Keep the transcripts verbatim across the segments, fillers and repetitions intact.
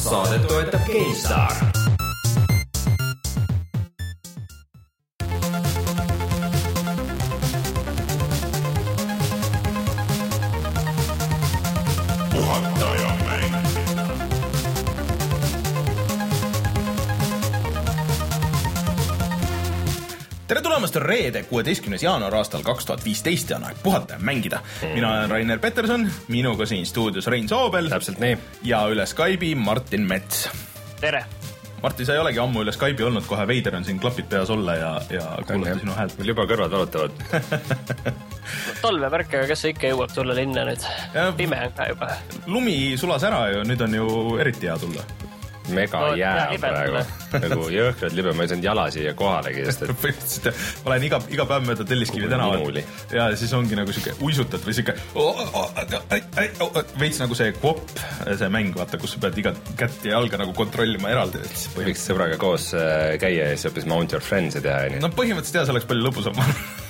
Saadet toetab GameStar. Tere tulemast reede kuueteistkümnes jaanuar aastal kaks tuhat viisteist ja on aeg puhata ja mängida. Mina olen Rainer Peterson, minuga siin stuudios Rein Soobel. Täpselt nii. Ja üle Skype'i Martin Mets. Tere. Martin, sa ei olegi ammu üle Skype'i olnud, kohe veider on siin klapid peas olla ja, ja kuulata sinu häält. Meil juba kõrvad valutavad. Talve värk, aga kes ikka jõuab tulla linna nüüd? Ja, pime on ka juba. Lumi sulas ära ja nüüd on ju eriti hea tulla. Mega no, jää praegu. Nagu jõhkrad libe, ma ei saanud jala siia kohalegi. Põhimõtteliselt ma olen iga, iga päev mööda Telliskivi tänaval ja siis ongi nagu siuke uisutad või siuke oh, oh, oh, veits nagu see kopp, see mäng, vaata, kus sa pead iga kätt ja jalga nagu kontrollima eraldi. Võiks sõbraga koos käia ja siis õppis Mount Your Friends ja teha. No põhimõtteliselt jah, see oleks palju lõbusam.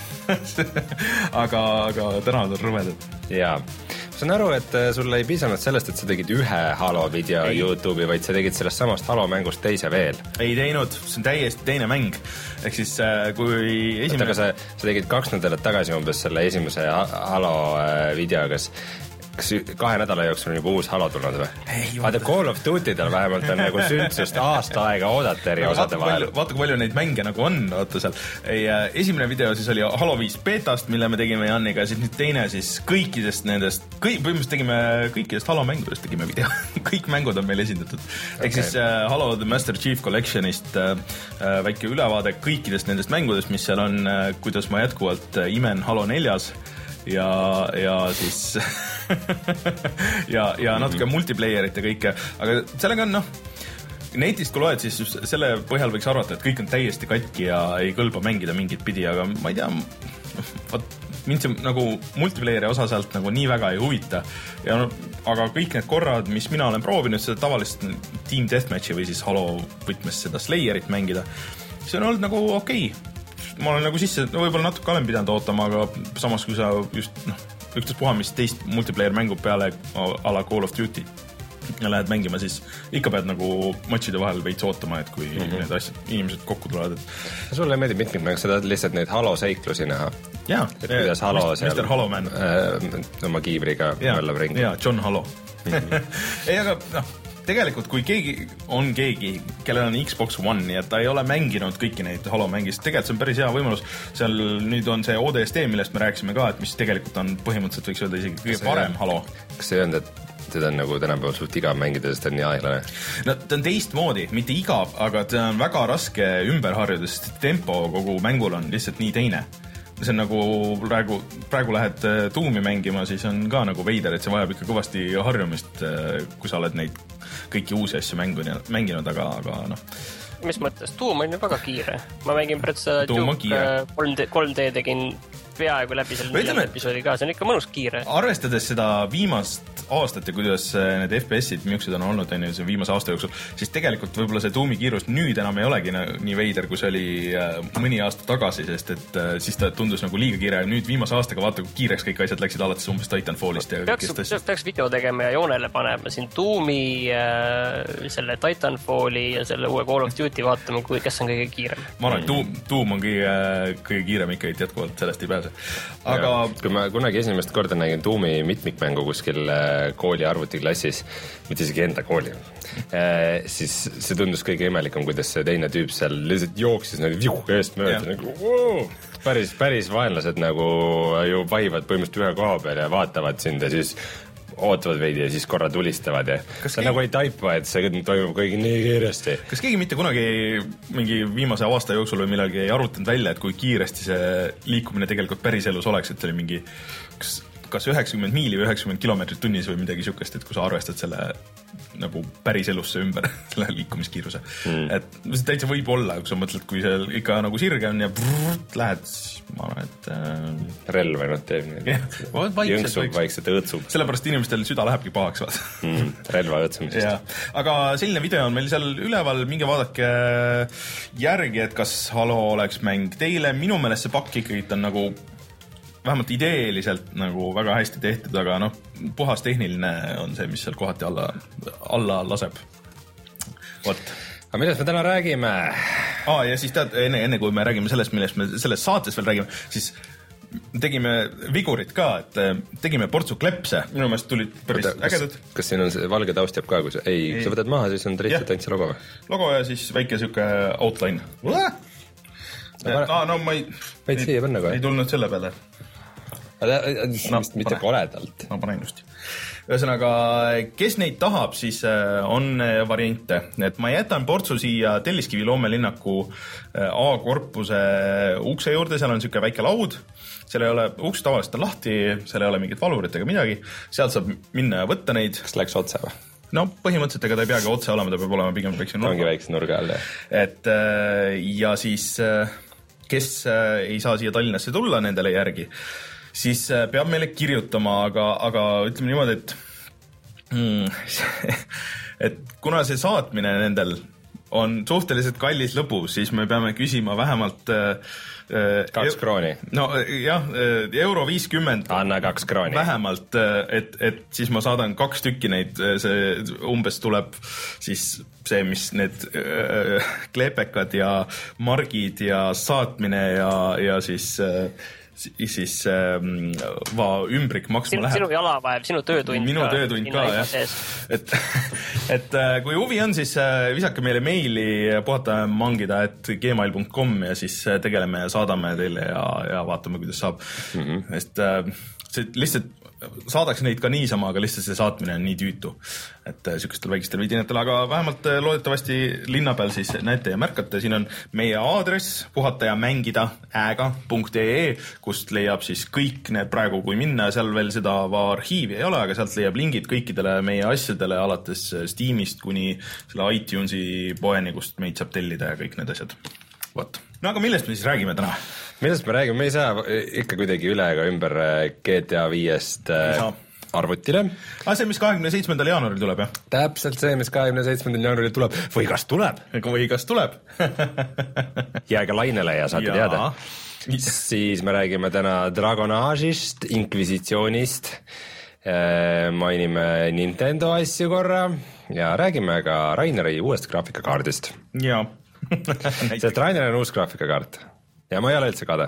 aga, aga tänavad on rõvedad. Jaa. Ma saan aru, et sul ei piisanud sellest, et sa tegid ühe Halo video ei. YouTube'i, vaid sa tegid sellest samast Halo mängust teise veel. Ei teinud, see on täiesti teine mäng. Ehk siis kui esimene... Aga sa, sa tegid kaks nädalat tagasi umbes selle esimese Halo video, kas... kas kahe nädala jooksul on juba uus Halo tulnud või? Vaata Call of Duty'del vähemalt on nagu sündsust aasta aega oodata eri osade vahel. Vaata, kui palju neid mänge nagu on, vaata seal. Ei, esimene video siis oli Halo viis beetast, mille me tegime Janniga, siis nüüd teine siis kõikidest nendest, kõik, põhimõtteliselt tegime kõikidest Halo mängudest tegime video. Kõik mängud on meil esindatud. Ehk okay. Siis uh, Halo The Master Chief Collectionist uh, uh, väike ülevaade kõikidest nendest mängudest, mis seal on, uh, kuidas ma jätkuvalt uh, imen Halo neljas ja, ja siis ja, ja natuke mm-hmm. multiplayerit ja kõike, aga sellega on noh, netist kui loed, siis selle põhjal võiks arvata, et kõik on täiesti katki ja ei kõlba mängida mingit pidi, aga ma ei tea, vaat, mind see nagu multiplayeri osa sealt nagu nii väga ei huvita ja no, aga kõik need korrad, mis mina olen proovinud seda tavalist Team Deathmatchi või siis Halo võtmes seda Slayerit mängida, see on olnud nagu okei okay. Ma olen nagu sisse, no võib-olla natuke olen pidanud ootama, aga samas kui sa just, noh, üktas puha, mis teist multiplayer mängu peale a la Call of Duty ja lähed mängima, siis ikka pead nagu matšide vahel veits ootama, et kui mm-hmm. need asjad, inimesed kokku tulevad. Et... Sulle meeldib mitmikmäng, sa tahad lihtsalt neid Halo seiklusi näha? Jaa, Halo mister Haloman äh, oma kiivriga möllab ringi. Jaa, John Halo. Ei, aga noh, tegelikult kui keegi on keegi, kellel on Xbox One ja ta ei ole mänginud kõiki neid Halo mängis, tegelikult see on päris hea võimalus. Seal nüüd on see O D S T, millest me rääkisime ka, et mis tegelikult on põhimõtteliselt võiks öelda isegi kõige parem Halo. Kas see on, et seda on nagu tänapäeval suht igav mängida, sest ta on nii aeglane? No ta on teistmoodi, mitte igav, aga ta on väga raske ümber harjuda, sest tempo kogu mängul on lihtsalt nii teine. See on nagu praegu, praegu lähed tuumi mängima, siis on ka nagu veider, et see vajab ikka kõvasti harjumist, kui sa oled neid kõiki uusi asju mänginud, aga, aga noh. Mis mõttes? Tuum on ju väga kiire. Ma mängin pretsa Duke kolm D tegin peaaegu läbi selle neljanda episoodi ka, see on ikka mõnus kiire. Arvestades seda viimast aastat ja kuidas need F P S-id miuksed on olnud enne see viimase aasta jooksul, siis tegelikult võib-olla see tuumi kiirus nüüd enam ei olegi nii veider, kui see oli mõni aasta tagasi, sest et siis ta tundus nagu liiga kiire. Nüüd viimase aastaga vaata, kui kiireks kõik asjad läksid alates umbes Titanfallist. Ja peaks, peaks video tegema ja joonele panema siin tuumi, selle Titanfalli ja selle uue Call of Duty vaatama, kui kes on kõige kiirem. Ma arvan, et tuum, tuum on kõige, kõige kiirem ikka, et jätkuvalt sellest ei pääse. Aga ja, kui ma kunagi esimest korda nägin tuumi mitmikmängu kuskil kooli arvutiklassis, mitte isegi enda kooli, siis see tundus kõige imelikum, kuidas see teine tüüp seal lihtsalt jooksis nagu viuh eest mööda, nagu wow! päris, päris vaenlased nagu ju vahivad põhimõtteliselt ühe koha peal ja vaatavad sind ja siis ootavad veidi ja siis korra tulistavad ja kas sa keegi... nagu ei taipa, et see toimub kõigi nii kiiresti. Kas keegi mitte kunagi mingi viimase aasta jooksul või millalgi ei arutanud välja, et kui kiiresti see liikumine tegelikult päris elus oleks, et see oli mingi kas, kas üheksakümmend miili või üheksakümmend kilomeetrit tunnis või midagi sükest, et kui sa arvestad selle nagu päris elusse ümber selle liikumiskiiruse. Mm. Et see täitsa võib olla, kui sa mõtled, kui seal ikka nagu sirge on ja brrrt, lähed, ma arvan, et äh... relv ainult teeb. Jõnksub vaikselt õõtsub. Sellepärast inimestel süda lähebki pahaks. Mm, relva õõtsumisest. Aga selline video on meil seal üleval, minge vaadake järgi, et kas Halo oleks mäng teile. Minu meelest see pakk ikkagi on nagu vähemalt ideeliselt nagu väga hästi tehtud, aga noh, puhas tehniline on see, mis seal kohati alla, alla laseb. Vot. aga millest me täna räägime? Aa, ja siis tead, enne, enne kui me räägime sellest, millest me selles saates veel räägime, siis tegime vigurit ka, et tegime portsu klepse. Minu meelest tulid päris Võta, ägedad. Kas, kas siin on see valge taust jääb ka, kui sa, ei, ei. sa võtad maha, siis on lihtsalt ainult see logo või? Logo ja siis väike siuke outline. Aa, no ma ei... Võid siia panna kohe. Ei tulnud selle peale. No, mitte koledalt. Ma panen just. Ühesõnaga, kes neid tahab, siis on variante. Et ma jätan portsu siia Telliskivi loomelinnaku A-korpuse ukse juurde, seal on siuke väike laud, seal ei ole, uks tavaliselt on lahti, seal ei ole mingit valurit ega midagi, sealt saab minna ja võtta neid. Kas läks otse või? No põhimõtteliselt ega ta ei peagi otse olema, ta peab olema pigem väikse nurga. Ongi väikse nurga all, jah. Et ja siis, kes ei saa siia Tallinnasse tulla nendele järgi, siis peab meile kirjutama, aga, aga ütleme niimoodi, et mm, et kuna see saatmine nendel on suhteliselt kallis lõbu, siis me peame küsima vähemalt äh, kaks krooni. No jah, euro viiskümmend. Anna kaks krooni. Vähemalt, et, et siis ma saadan kaks tükki neid, see umbes tuleb siis see, mis need äh, klepekad ja margid ja saatmine ja, ja siis äh, siis ähm, va ümbrik maksma sinu, läheb. Sinu jalavaev, sinu töötund minu ka. Minu töötund ka, jah. Et, et kui huvi on, siis visake meile meili puhatamangida et gmail punkt com ja siis tegeleme ja saadame teile ja, ja vaatame, kuidas saab. Mm-hmm. Sest äh, see lihtsalt saadaks neid ka niisama, aga lihtsalt see saatmine on nii tüütu, et sükestel väikestel vidinatel, aga vähemalt loodetavasti linna peal siis näete ja märkate, siin on meie aadress puhatajamängida ääga punkt ee, kust leiab siis kõik need praegu, kui minna, seal veel seda arhiivi ei ole, aga sealt leiab lingid kõikidele meie asjadele, alates Steamist kuni selle iTunesi poeni, kust meid saab tellida ja kõik need asjad. Vot. No aga millest me siis räägime täna? Millest me räägime? Me ei saa ikka kuidagi üle ega ümber G T A viiest arvutile. Ah, see, mis kahekümne seitsmendal jaanuaril tuleb, jah? Täpselt see, mis kahekümne seitsmendal jaanuaril tuleb. Või kas tuleb? Või kas tuleb? Jääge lainele ja saate ja. teada. Siis me räägime täna Dragon Age'ist, Inquisitsioonist, mainime Nintendo asju korra ja räägime ka Raineri uuest graafikakaardist. Jaa. Sest Rainer on uus graafikakaart ja ma ei ole üldse kade.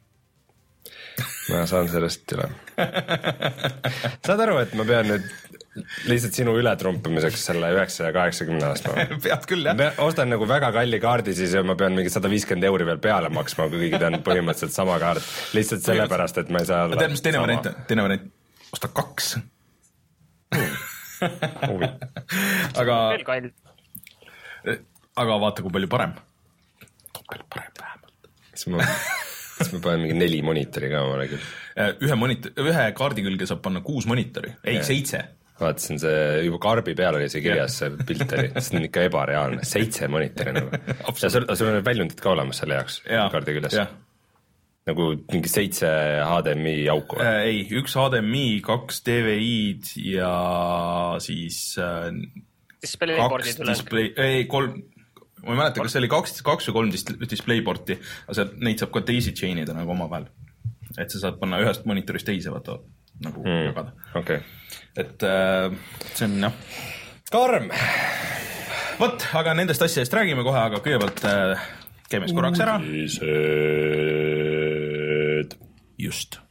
Ma saan sellest üle. Saad aru, et ma pean nüüd lihtsalt sinu ületrumpimiseks selle üheksasaja kaheksakümne aastma. Pead küll, jah. Ma ostan nagu väga kalli kaardi, siis ma pean mingi sada viiskümmend euri veel peale maksma, kui kõigid on põhimõtteliselt sama kaart. Lihtsalt sellepärast, et ma ei saa olla tead, mis teine variant, teine variant, osta kaks. aga veel kall. Aga vaata, kui palju parem. Topel parem vähemalt. Siis ma, siis ma panen mingi neli monitori ka omale küll. Ühe, monitor, ühe kaardi külge saab panna kuus monitori. Ei, ja. seitse. Vaatasin, see juba karbi peal oli see kirjas, see pilt oli. See on ikka ebareaalne. Seitse monitori nagu. Ja sul, sul on väljundid ka olemas selle jaoks ja, kaardi küljes. Ja. Nagu mingi seitse H D M I auku. Äh, ei, üks H D M I, kaks D V I-d ja siis äh, Displayporti display, ei, kolm, ma ei mäleta, kas see oli kaks, kaks või kolm displayporti, aga see, neid saab ka daisy chain'ida nagu oma vahel. Et sa saad panna ühest monitorist teise, vaata, nagu mm, jagada. Okay. Et äh, see on, jah. Karm! Vot, aga nendest asjadest räägime kohe, aga kõigepealt äh, käime korraks ära. Uudised. Just.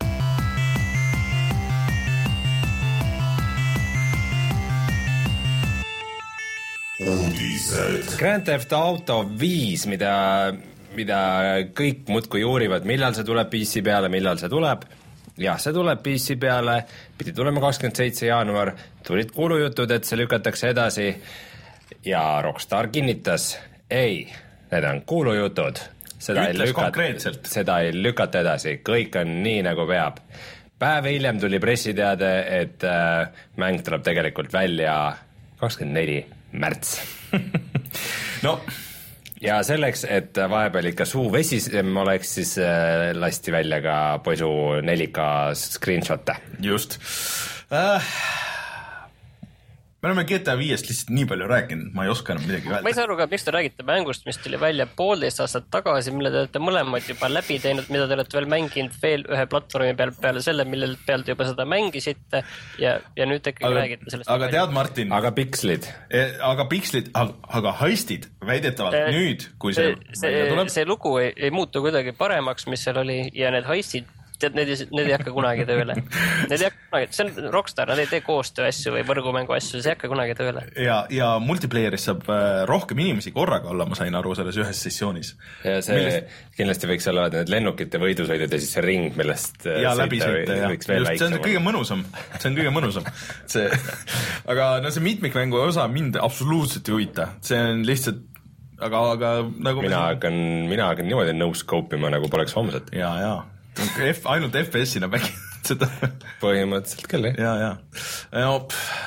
Uudised. Grand Theft Auto viis, mida, mida kõik muudkui uurivad, millal see tuleb P C peale, millal see tuleb. Jah, see tuleb P C peale, pidi tulema kakskümmend seitse jaanuar, tulid kuulujutud, et see lükatakse edasi ja Rockstar kinnitas, ei, need on kuulujutud. Seda Ütles ei lükata, konkreetselt. Seda ei lükata edasi, kõik on nii nagu peab. Päev hiljem tuli pressiteade, et äh, mäng tuleb tegelikult välja kakskümmend neli märts. No. Ja selleks, et vahepeal ikka suu vesisem oleks, siis äh, lasti välja ka poisu neli K screenshotte. Just. Äh, me oleme G T A viiest lihtsalt nii palju rääkinud, ma ei oska enam midagi öelda. Ma ei saa aru ka, miks te räägite mängust, mis tuli välja poolteist aastat tagasi, mille te olete mõlemad juba läbi teinud, mida te olete veel mänginud veel ühe platvormi peal peale selle, millel peal te juba seda mängisite ja, ja nüüd te ikkagi räägite sellest. Aga tead, Martin? Aga pikslid. Aga pikslid, aga heistid väidetavalt e, nüüd, kui see, see, see tuleb. See lugu ei, ei muutu kuidagi paremaks, mis seal oli ja need heistid tead, need, need ei hakka kunagi tööle. Need ei hakka kunagi, see on Rockstar, nad ei tee koostöö asju või võrgumängu asju, see ei hakka kunagi tööle. Ja, ja multiplayeris saab rohkem inimesi korraga olla, ma sain aru selles ühes sessioonis. Ja see millest... kindlasti võiks olla need lennukite võidusõidud ja siis see ring, millest ja läbi sõita, ja. Just, see on kõige mõnusam. See on kõige mõnusam. See... Aga no see mitmikmängu osa mind absoluutselt ei huvita. See on lihtsalt aga, aga nagu mina hakkan, mina hakkan niimoodi no-scope-ima, nagu poleks homset. Ja, ja F, ainult F P S-ina mängid seda. Põhimõtteliselt küll, jah. Ja, ja. No,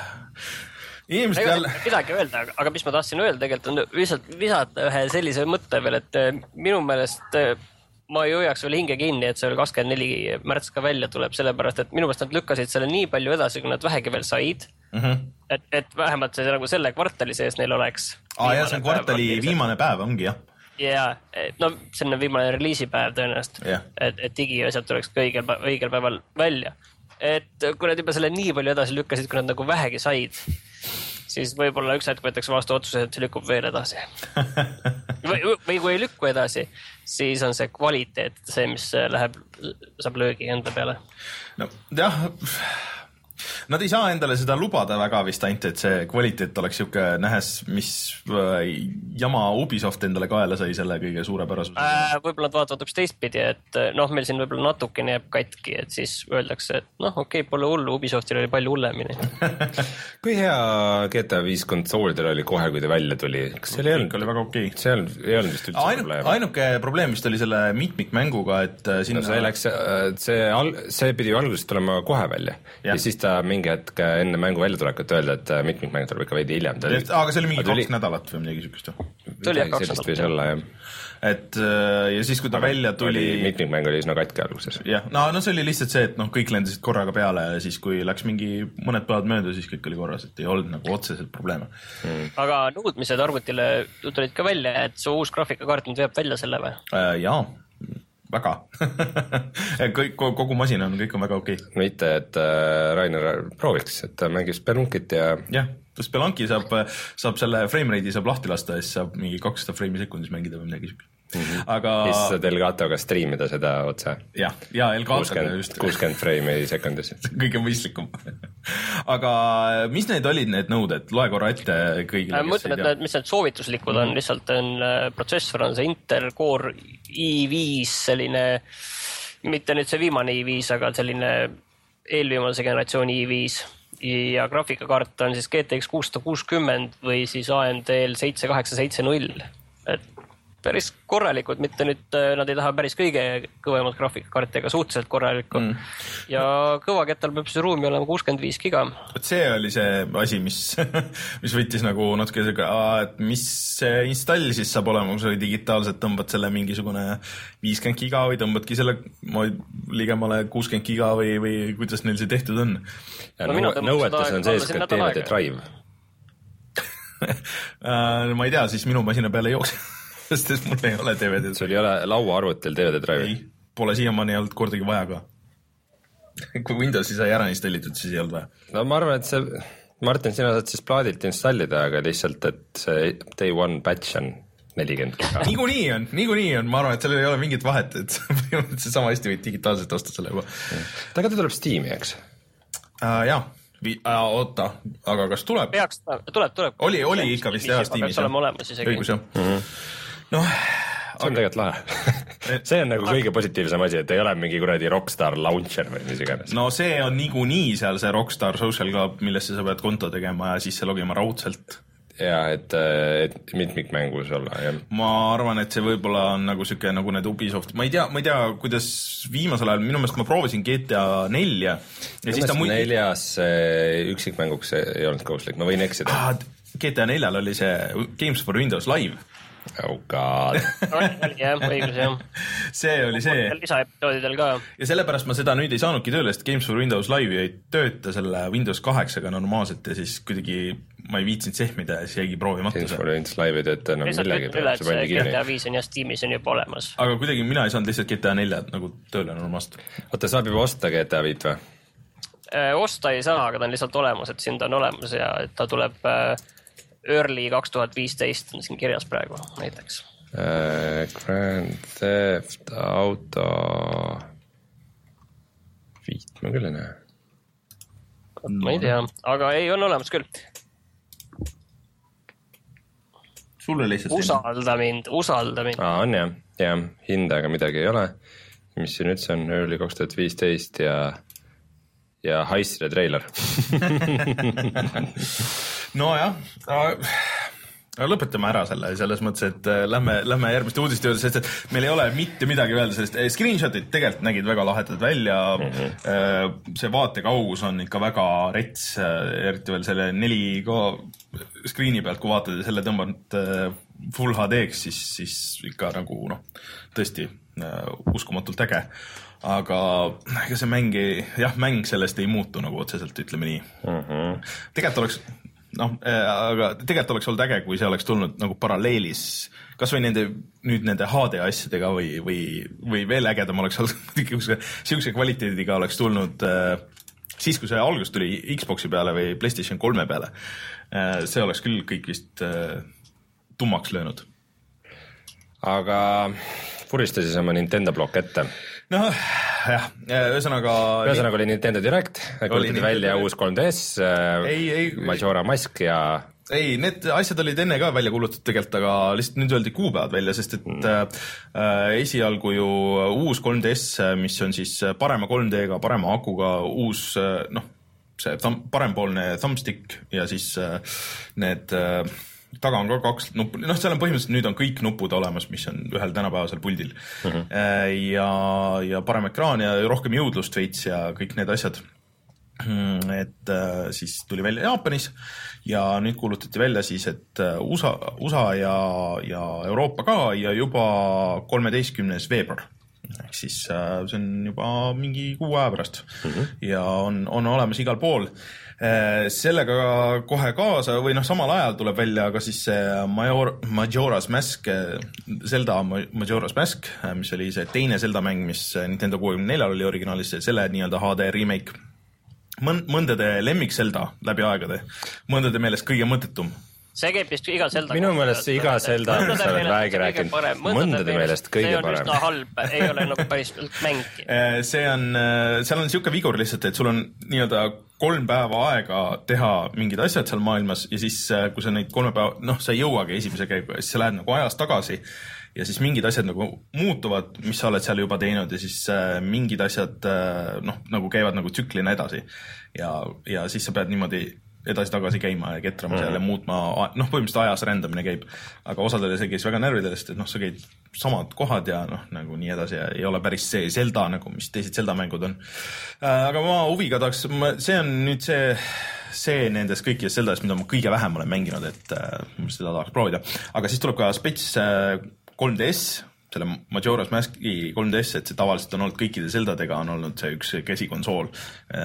inimesed jälle... Midagi öelda, aga mis ma tahtsin öelda tegelikult on lihtsalt visata ühe sellise mõtte veel, et minu meelest ma ei hoiaks veel hinge kinni, et see oli kakskümmend neli märts ka välja tuleb, sellepärast, et minu meelest nad lükkasid selle nii palju edasi, kui nad vähegi veel said, mm-hmm. et, et vähemalt see nagu selle kvartali sees neil oleks. Aa, jah, see on kvartali päev, viimane päev ongi, jah. Ja, no see on viimane reliisipäev tõenäoliselt, yeah. et, et digiasjad tuleks ka õigel, õigel päeval välja. Et kui nad juba selle nii palju edasi lükkasid, kui nad nagu vähegi said, siis võib-olla üks hetk võetakse vastu otsuse, et see lükkub veel edasi. või, või kui ei lükku edasi, siis on see kvaliteet, see, mis läheb, saab löögi enda peale. No jah... Nad ei saa endale seda lubada väga vist ainult, et see kvaliteet oleks siuke nähes, mis jama Ubisoft endale kaela sai selle kõige suurepärasuse. Äh, võib-olla nad vaatavad üks teistpidi, et noh, meil siin võib-olla natukene jääb katki, et siis öeldakse, et noh, okei, okay, pole hullu, Ubisoftil oli palju hullemini. Kui hea G T A viis konsoolidel oli kohe, kui ta välja tuli? Kas see oli, oli väga okei. Okay. See ei olnud vist üldse Ainu, probleem. Ainuke probleem vist oli selle mitmikmänguga, et sinna... No, see, läks, see, al, see pidi algusest tulema kohe välja ja, ja siis ta mingi hetk enne mängu välja tulekut öelda, et mitmikmäng tuleb ikka veidi hiljem. Oli... Aga see oli mingi kaks tuli... nädalat või midagi sükust. See oli kaks nädalat. Olla, jah. Et ja siis, kui ta aga välja tuli... Mitmikmäng oli üsna katki alguses. Jah, no, no see oli lihtsalt see, et noh, kõik lendasid korraga peale ja siis, kui läks mingi mõned päevad mööda, siis kõik oli korras, et ei olnud nagu otseselt probleeme. Hmm. Aga nõudmised arvutile tulid ka välja, et su uus graafikakaart nüüd veab välja selle või? Äh, jaa. Väga. kõik, kogu masin on, kõik on väga okei. Okay. Mitte, et äh, Rainer prooviks, et ta mängib Spelunkit ja... Jah, Spelunki saab, saab selle frame rate'i saab lahti lasta ja siis saab mingi kakssada frame'i sekundis mängida või midagi siuke. Mm-hmm. Aga... Siis saad Elgatoga striimida seda otse. Jah, ja Elgatoga just. kuuskümmend frame'i sekundis. Kõige mõistlikum. Aga mis need olid need nõuded? Loe korra ette kõigile. Ma mõtlen, et need, mis need soovituslikud on, mm-hmm. lihtsalt on protsessor on see Intel Core i viis, selline, mitte nüüd see viimane i viis, aga selline eelviimase generatsiooni i viis. Ja graafikakaart on siis G T X kuussada kuuskümmend või siis A M D seitse kaheksa seitse null. Et päris korralikud, mitte nüüd, nad ei taha päris kõige kõvemat graafikakaarti, aga suhteliselt korralikku. Mm. Ja kõvakettal peab see ruumi olema kuuskümmend viis giga. Et see oli see asi, mis, mis võttis nagu natuke see, et mis see install siis saab olema, kui sa digitaalselt tõmbad selle mingisugune viiskümmend giga või tõmbadki selle ligemale kuuskümmend giga või, või kuidas neil see tehtud on. Ja no, nõuetes on sees ka D V D drive. Ma ei tea, siis minu masina peale ei jookse. Sest mul ei ole D V D. Sul ei ole lauaarvutil D V D drive? Ei, pole siiamaani olnud kordagi vaja ka. Kui Windowsi sai ära installitud, siis ei olnud vaja. No ma arvan, et see, Martin, sina saad siis plaadilt installida, aga lihtsalt, et see day one batch on nelikümmend giga. Niikuinii on, niikuinii on, ma arvan, et sellel ei ole mingit vahet, et see sama hästi võid digitaalselt osta selle juba. Aga ta tuleb Steam'i, eks? Uh, jah. Vi- äh, oota, aga kas tuleb? Peaks, tuleb, tuleb. Oli, oli ikka vist jah Steamis. Õigus jah. Mm-hmm. No, see on tegelikult lahe. See on nagu kõige positiivsem asi, et ei ole mingi kuradi Rockstar launcher või mis iganes. No see on niikuinii seal see Rockstar Social Club, millesse sa pead konto tegema ja siis see logima raudselt. Ja, et, et mitmikmängus olla. Ja. Ma arvan, et see võib-olla on nagu siuke nagu need Ubisoft. Ma ei tea, ma ei tea, kuidas viimasel ajal, minu meelest ma proovisin G T A nelja. Ja siis ta muid... neljas üksikmänguks ei olnud kohuslik, ma võin eksida. Ah, G T A neljal oli see Games for Windows Live. Oh god. oli jah, õigus jah. see oli see. Lisaepisoodidel ka. Ja sellepärast ma seda nüüd ei saanudki tööle, sest Games for Windows Live ei tööta selle Windows kaheksaga normaalselt ja siis kuidagi ma ei viitsinud sehmida ja siis jäigi proovimata. Games for Windows Live ei tööta enam millegi. Lihtsalt üle, et see G T A viis on jah Steamis on juba olemas. Aga kuidagi mina ei saanud lihtsalt G T A neli nagu tööle normaalselt. Oota, saab juba osta G T A viis või? Osta ei saa, aga ta on lihtsalt olemas, et siin ta on olemas ja ta tuleb early kaks tuhat viisteist on siin kirjas praegu näiteks. Uh, Grand Theft Auto viit ma küll ei näe. Ma ei tea, aga ei, on olemas küll. Sulle lihtsalt usalda mind, usalda mind. Aa, on jah, jah, hindaga midagi ei ole. Mis siin üldse on early kaks tuhat viisteist ja ja Heistile treiler. no jah, lõpetame ära selle selles mõttes, et lähme, lähme järgmiste uudiste juurde, sest et meil ei ole mitte midagi öelda, sest screenshotit tegelikult nägid väga lahedad välja. Mm-hmm. See vaatekaugus on ikka väga rets, eriti veel selle neli K screeni pealt, kui vaatad ja selle tõmbanud full H D-ks, siis, siis ikka nagu noh, tõesti uskumatult äge. Aga ega see mäng ei, jah, mäng sellest ei muutu nagu otseselt, ütleme nii. Mm-hmm. Tegelikult oleks, noh, aga tegelikult oleks olnud äge, kui see oleks tulnud nagu paralleelis, kas või nende, nüüd nende H D asjadega või, või, või veel ägedam oleks olnud, siukse kvaliteediga oleks tulnud siis, kui see algus tuli Xboxi peale või PlayStation kolme peale. See oleks küll kõik vist tummaks löönud. Aga purista siis oma Nintendo blokk ette. No jah, ühesõnaga ühesõnaga oli Nintendo Direct, kuulutati välja uus kolm D S, ei, ei, Majora Mask ja ei, need asjad olid enne ka välja kuulutatud tegelikult, aga lihtsalt nüüd öeldi kuupäevad välja, sest et mm. äh, esialgu ju uus kolm D S, mis on siis parema kolm D-ga, parema akuga, uus noh, see thumb, parempoolne thumbstick ja siis äh, need äh, taga on ka kaks nuppu, noh, seal on põhimõtteliselt nüüd on kõik nupud olemas, mis on ühel tänapäevasel puldil. Mm-hmm. Ja, ja parem ekraan ja rohkem jõudlust veits ja kõik need asjad. Et siis tuli välja Jaapanis ja nüüd kuulutati välja siis, et USA, USA ja, ja Euroopa ka ja juba kolmeteistkümnes veebruar. Ehk siis see on juba mingi kuu aja pärast mm-hmm. ja on, on olemas igal pool. Sellega kohe kaasa või noh, samal ajal tuleb välja ka siis see Major, Majora's Mask, Zelda Majora's Mask, mis oli see teine Zelda mäng, mis Nintendo kuuekümne neljal oli originaalis, selle nii-öelda H D remake. Mõndade lemmik Zelda läbi aegade, mõndade meelest kõige mõttetum. See käib vist iga Zelda. Minu meelest see iga Zelda, mis sa oled väegi rääkinud, mõndade meelest kõige parem. See on üsna halb, ei ole nagu päris mängi. See on, seal on siuke vigur lihtsalt, et sul on nii-öelda kolm päeva aega teha mingid asjad seal maailmas ja siis, kui sa neid kolme päeva, noh, sa ei jõuagi esimese käigu, siis sa lähed nagu ajas tagasi ja siis mingid asjad nagu muutuvad, mis sa oled seal juba teinud ja siis mingid asjad, noh, nagu käivad nagu tsüklina edasi ja, ja siis sa pead niimoodi edasi-tagasi käima ja ketrama mm-hmm. seal ja muutma, noh, põhimõtteliselt ajas rändamine käib, aga osadele see käis väga närvidest, et noh, sa käid samad kohad ja noh, nagu nii edasi ja ei ole päris see Zelda nagu, mis teised Zelda mängud on. Aga ma huviga tahaks, see on nüüd see, see nendes kõikides Zeldas, mida ma kõige vähem olen mänginud, et ma seda tahaks proovida. Aga siis tuleb ka Spets kolm D S, selle Majora's Maski kolm D S, et see tavaliselt on olnud kõikide Zeldadega on olnud see üks käsikonsool,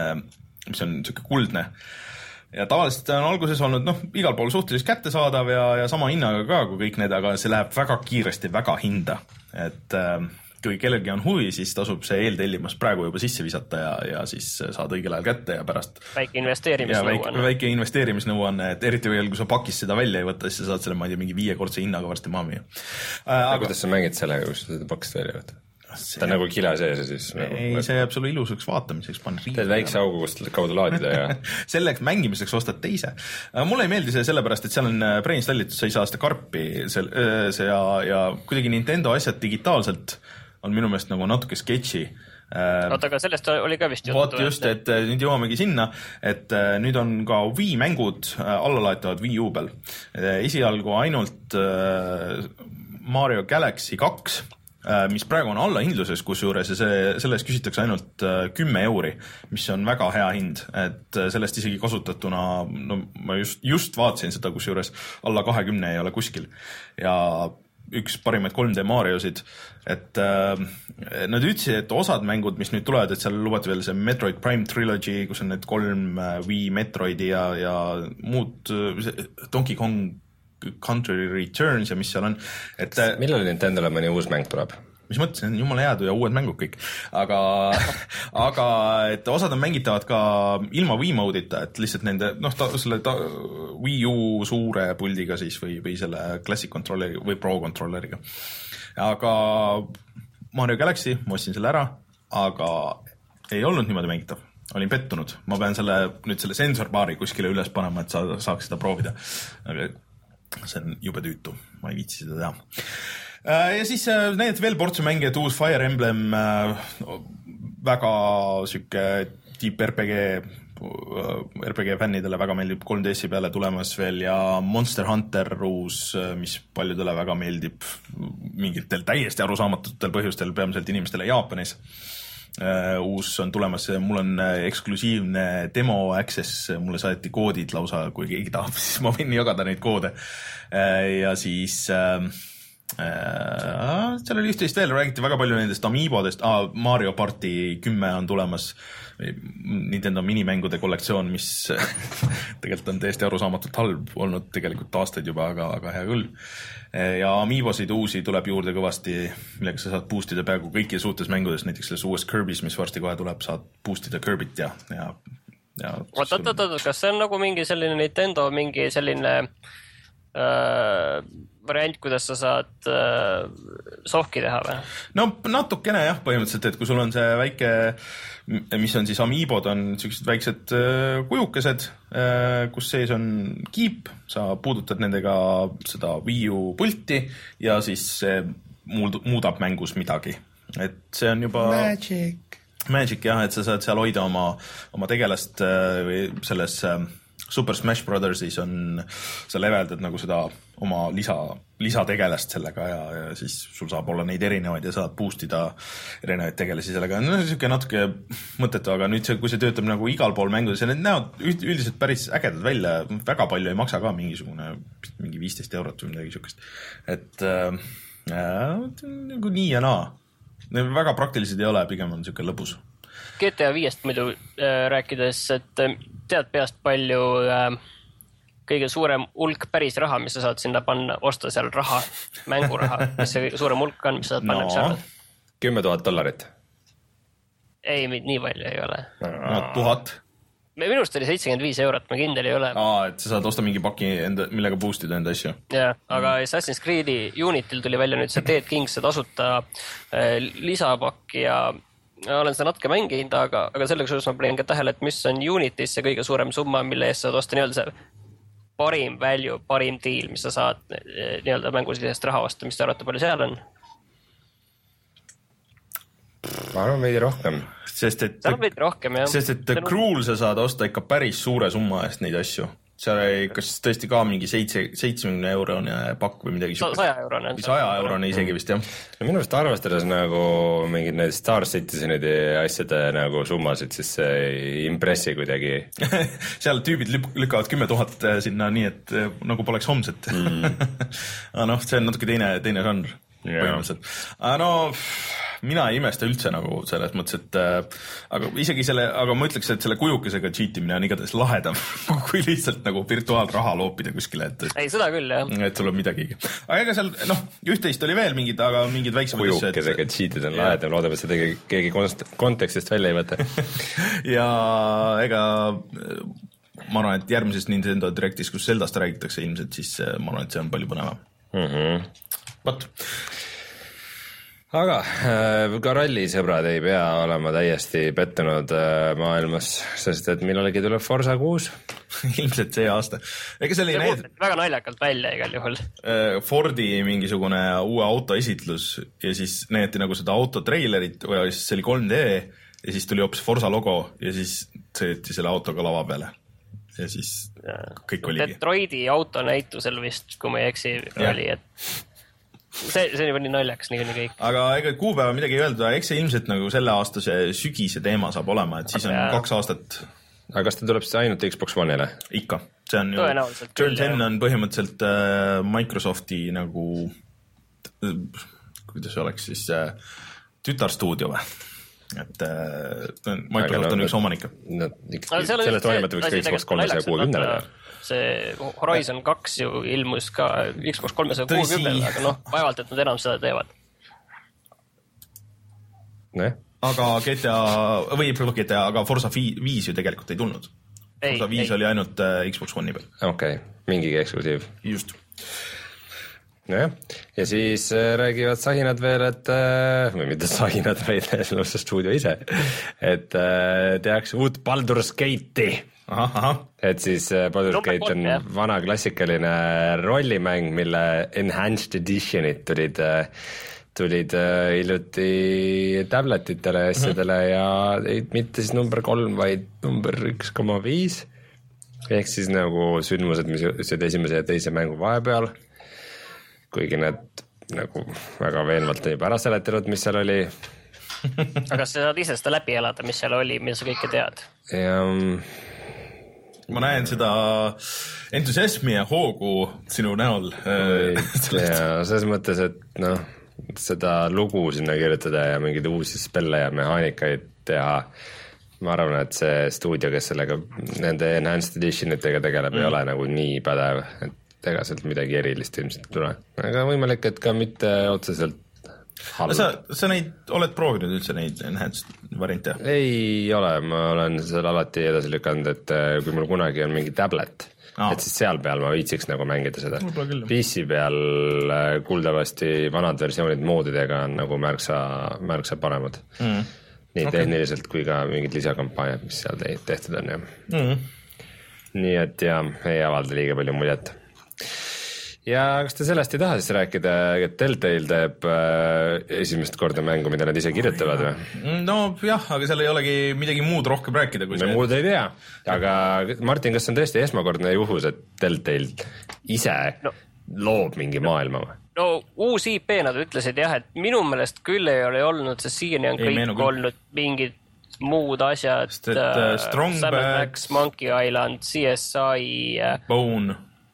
mis on siuke kuldne. Ja tavaliselt on alguses olnud, noh, igal pool suhteliselt kättesaadav ja, ja sama hinnaga ka kui kõik need, aga see läheb väga kiiresti, väga hinda. Et äh, kui kellelgi on huvi, siis tasub see eeltellimas praegu juba sisse visata ja, ja siis saad õigel ajal kätte ja pärast väike investeerimisnõuanne. Väike, väike investeerimisnõuanne, et eriti veel, kui sa pakis seda välja ei võtta, siis sa saad selle, ma ei tea, mingi viiekordse hinnaga varsti maha müüa. Äh, aga kuidas sa mängid sellega, kui sa seda pakist välja võtta? See ta on nagu kila sees ja siis ei, nagu... see jääb sulle ilusaks vaatamiseks, paned riigi. Teed väikse augu, kust kaudu laadida ja selleks mängimiseks ostad teise. Mulle ei meeldi see sellepärast, et seal on preinstallitud, sa ei saa seda karpi see, see ja, ja kuidagi Nintendo asjad digitaalselt on minu meelest nagu natuke sketši. Oota, aga sellest oli ka vist juttu. Vaat just, et nüüd jõuamegi sinna, et nüüd on ka Wii mängud alla laetavad Wii U peal. Esialgu ainult Mario Galaxy kaks, mis praegu on alla hindluses, kusjuures ja see, selles küsitakse ainult kümme euri, mis on väga hea hind, et sellest isegi kasutatuna, no ma just, just vaatasin seda, kusjuures alla kahekümne ei ole kuskil ja üks parimaid kolm D Mariosid, et äh, nad ütlesid, et osad mängud, mis nüüd tulevad, et seal lubati veel see Metroid Prime Trilogy, kus on need kolm Wii Metroidi ja, ja muud Donkey Kong Country Returns ja mis seal on. Et, millal Nintendo'le mõni uus mäng tuleb? Mis mõtlesin, jumala head ja uued mängud kõik, aga, aga et osad on mängitavad ka ilma Wii mode'ita, et lihtsalt nende, noh, ta, selle ta, Wii U suure puldiga siis või, või selle Classic Controlleri või Pro Controlleriga. Aga Mario Galaxy, ma ostsin selle ära, aga ei olnud niimoodi mängitav. Olin pettunud. Ma pean selle, nüüd selle sensorbaari kuskile üles panema, et sa saaks seda proovida. Aga see on jube tüütu. Ma ei viitsi seda teha. Ja siis näidati veel portsu mänge, et uus Fire Emblem, väga süke deep R P G, R P G fännidele väga meeldib kolm D S-i peale tulemas veel ja Monster Hunter uus, mis paljudele väga meeldib mingitel täiesti arusaamatutel põhjustel, peamiselt inimestele Jaapanis. Uus on tulemas, mul on eksklusiivne demo access, mulle saeti koodid lausa, kui keegi tahab, siis ma võin jagada neid koode. Ja siis Äh, seal oli üht-teist veel, räägiti väga palju nendest amiibodest, ah, Mario Party kümme on tulemas, Nintendo minimängude kollektsioon, mis tegelikult on täiesti arusaamatult halb olnud tegelikult aastaid juba, aga, aga hea küll. Ja amiibosid uusi tuleb juurde kõvasti, millega sa saad boostida peaaegu kõiki suhtes mängudes, näiteks selles uues Kirby's, mis varsti kohe tuleb, saad boostida Kirbyt ja, ja, ja oot, oot, oot, kas see on nagu mingi selline Nintendo, mingi selline äh, variant, kuidas sa saad äh, sohki teha või? No natukene jah, põhimõtteliselt, et kui sul on see väike, mis on siis amiibod, on sellised väiksed äh, kujukesed, äh, kus sees on kiip, sa puudutad nendega seda Wii U pulti ja siis see muud, muudab mängus midagi. Et see on juba... Magic. Magic jah, et sa saad seal hoida oma, oma tegelast äh, või selles... Äh, Super Smash Brothersis on, sa leveldad nagu seda oma lisa, lisategelast sellega ja, ja siis sul saab olla neid erinevaid ja saad boostida erinevaid tegelasi sellega. No see on natuke mõttetu, aga nüüd see, kui see töötab nagu igal pool mängudes ja need näod üldiselt päris ägedad välja, väga palju ei maksa ka mingisugune, mingi viisteist eurot või midagi siukest. Et äh, nagu nii ja naa. Need väga praktilised ei ole, pigem on siuke lõbus. G T A viiest muidu äh, rääkides, et äh, tead peast palju äh, kõige suurem hulk päris raha, mis sa saad sinna panna, osta seal raha, mänguraha, mis see kõige suurem hulk on, mis sa saad panna, no. mis sa arvad? kümme tuhat dollarit. Ei, nii palju ei ole. No, tuhat. Minust oli seitsekümmend viis eurot, ma kindel ei ole. Aa, et sa saad osta mingi paki, enda, millega boostida enda asju. Jah, aga mm. Assassin's Creed'i Unityl tuli välja nüüd see Dead Kings, see tasuta äh, lisapakki ja olen seda natuke mänginud, aga, aga sellega suus ma panin ka tähele, et mis on Unitis see kõige suurem summa, mille eest saad osta nii-öelda see parim value, parim deal, mis sa saad nii-öelda mängulisest raha osta, mis te arvate, palju seal on? Ma arvan veidi rohkem. Sest et, seal on veidi rohkem, jah. Sest et The Cruel sa saad osta ikka päris suure summa eest neid asju. Seal ei, kas tõesti ka mingi seitse, seitsmekümne eurone pakk või midagi Sa, saja eurone. saja eurone isegi vist, jah. No minu arust arvestades nagu mingid need Star Citizenide asjade nagu summasid, siis see impressi kuidagi. Seal tüübid lükkavad kümme tuhat sinna nii, et nagu poleks homset. Mm. Aga noh, see on natuke teine, teine žanr. Yeah. Aga no mina ei imesta üldse nagu selles mõttes, et äh, aga isegi selle, aga ma ütleks, et selle kujukesega cheatimine on igatahes lahedam, kui lihtsalt nagu virtuaalraha loopida kuskile, et, et ei, seda küll, jah. Et sul on midagigi. Aga ega seal, noh, üht-teist oli veel mingid, aga mingid väiksemad asju. Kujukesega cheatid on lahedam, loodab, et seda keegi kontekstist välja ei võta. Ja ega ma arvan, et järgmises Nintendo Directis, kus Zeldast räägitakse ilmselt, siis ma arvan, et see on palju põnevam. Mhm. Võt. Aga ka rallisõbrad ei pea olema täiesti pettunud maailmas, sest et millalegi tuleb Forza kuus. Ilmselt see aasta. Ega see oli näed... väga naljakalt välja igal juhul. Fordi mingisugune uue auto esitlus ja siis näeti nagu seda auto treilerit ja siis see oli kolm D ja siis tuli hoopis Forza logo ja siis sõeti selle autoga lava peale. Ja siis ja. Kõik oligi. Detroiti auto näitusel vist, kui ma ei eksi, oli, et see, see oli nii naljaks, nii kõik. Aga ega kuupäeva midagi ei öelda, eks see ilmselt nagu selle aasta see sügise teema saab olema, et siis on ja. kaks aastat. Aga kas ta tuleb siis ainult Xbox One'ile? Ikka, see on ju, Turn ten on põhimõtteliselt äh, Microsofti nagu kuidas oleks siis äh, tütarstuudio või? Et äh, Microsoft on no, üks omanik. No, sellest hoolimata võiks ka Xbox kolmesaja kuuekümnele teha. See Horizon kaks ju ilmus ka Xbox kolmesaja kuuekümnele, aga noh, vaevalt, et nad enam seda teevad. Ne? Aga G T A, või G T A, aga Forza viis ju tegelikult ei tulnud. Ei, Forza viis ei. Oli ainult äh, Xbox One'i peal. Okei, okay. Mingigi eksklusiiv. Just. Nojah, ja siis äh, räägivad sahinad veel, et äh, või mitte sahinad, vaid lausa stuudio ise, et äh, tehakse uut Baldur's Gate'i. Aha, aha. Et siis äh, Baldur's Gate on jah. Vana klassikaline rollimäng, mille Enhanced Editionid tulid, äh, tulid äh, hiljuti tabletitele ja asjadele mm-hmm. ja ei, mitte siis number kolm, vaid number üks koma viis. Ehk siis nagu sündmused, mis jõudsid esimese ja teise mängu vahepeal. Kuigi need nagu väga veenvalt on juba ära seletanud, mis seal oli. Aga sa saad ise seda läbi elada, mis seal oli, mida sa kõike tead? Ja, ma näen seda entusiasmi ja hoogu sinu näol. Ja selles mõttes, et noh, seda lugu sinna kirjutada ja mingeid uusi spelle ja mehaanikaid teha. Ma arvan, et see stuudio, kes sellega nende Enhanced Editionitega tegeleb, mm. ei ole nagu nii pädev, et ega sealt midagi erilist ilmselt tule. Aga võimalik, et ka mitte otseselt halb. Sa, sa neid, oled proovinud üldse neid enhanced variante? Ei ole, ma olen seal alati edasi lükanud, et kui mul kunagi on mingi tablet, ah. et siis seal peal ma viitsiks nagu mängida seda. P C peal kuuldavasti vanad versioonid moodidega on nagu märksa, märksa paremad. Mm. Nii okay. Tehniliselt kui ka mingid lisakampaaniad, mis seal tehtud on. Ja. Mm. Nii et ja, ei avalda liiga palju muljet. Ja kas te sellest ei taha siis rääkida, et Telltale teeb äh, esimest korda mängu, mida nad ise kirjutavad või? No jah, aga seal ei olegi midagi muud rohkem rääkida kui me see. Muud ei tea, aga Martin, kas on tõesti esmakordne juhus, et Telltale ise no. loob mingi maailma või? No uus I P nad ütlesid jah, et minu meelest küll ei ole olnud, see siiani on kõik ei, olnud mingid muud asjad. Sest et uh, Strongback, Monkey Island, C S I Bone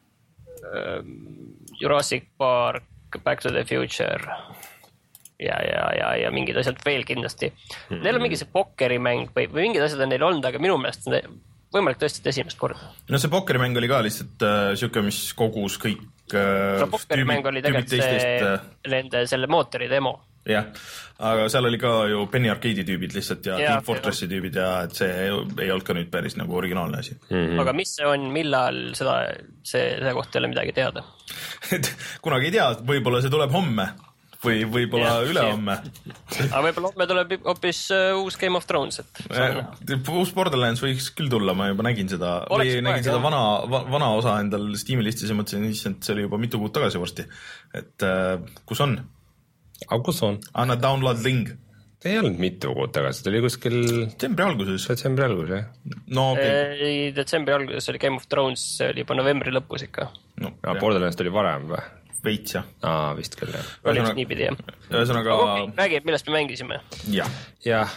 Jurassic Park, Back to the Future ja, ja, ja, ja mingid asjad veel kindlasti. Mm-hmm. Neil on mingi see pokkerimäng või, või mingid asjad on neil olnud, aga minu meelest on võimalik tõesti esimest korda. No see pokkerimäng oli ka lihtsalt äh, siuke, mis kogus kõik äh, no pokkerimäng oli tegelikult see äh... nende selle mootori demo. Jah, aga seal oli ka ju Penny Arcade'i tüübid lihtsalt ja, ja Team Fortressi tüübid ja et see ei, ei olnud ka nüüd päris nagu originaalne asi. Mm-hmm. Aga mis see on, millal seda, see, see koht ei ole midagi teada? Kunagi ei tea, võib-olla see tuleb homme või võib-olla ja, üle homme. Aga võib-olla homme tuleb hoopis uh, uus Game of Thrones. Et ja, uus Borderlands võiks küll tulla, ma juba nägin seda, või nägin paeg, seda vana, vana osa endal Steam'i listis ja mõtlesin, et see oli juba mitu kuud tagasi varsti. Et uh, kus on? Aga kus on? Anna download link. Ei olnud mitu kuud tagasi, ta oli kuskil detsembri alguses. Detsembri alguses, jah. No, okay. Ei, detsembri alguses oli Game of Thrones, see oli juba novembri lõpus ikka. No, ja Borderlands tuli varem või? Veits, jah. Aa, vist küll, jah. Oli üks niipidi, jah. Ühesõnaga... Okay, räägi, millest me mängisime. Jah. Jah.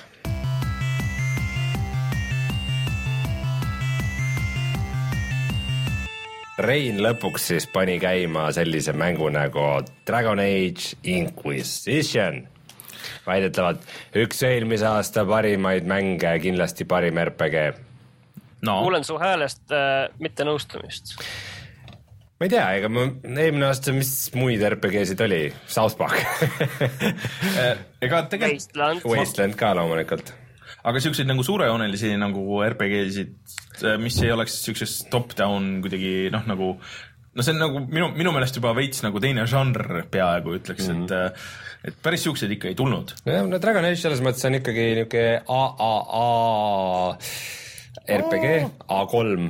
Rein lõpuks siis pani käima sellise mängu nagu Dragon Age Inquisition. Väidetavalt üks eelmise aasta parimaid mänge, kindlasti parim R P G. No. Kuulen su häälest äh, mitte nõustumist. Ma ei tea, ega ma eelmine aasta, mis muid R P G-sid oli? South Park. ega tegelikult... Wasteland. Wasteland ka loomulikult. Aga siukseid nagu suurejoonelisi nagu R P G-sid, mis ei oleks siukses top-down kuidagi, noh nagu, no see on nagu minu, minu meelest juba veits nagu teine žanr peaaegu ütleks, mm-hmm. et, et päris siuksed ikka ei tulnud. No, no Dragon Age selles mõttes on ikkagi niuke A A A R P G, A kolm.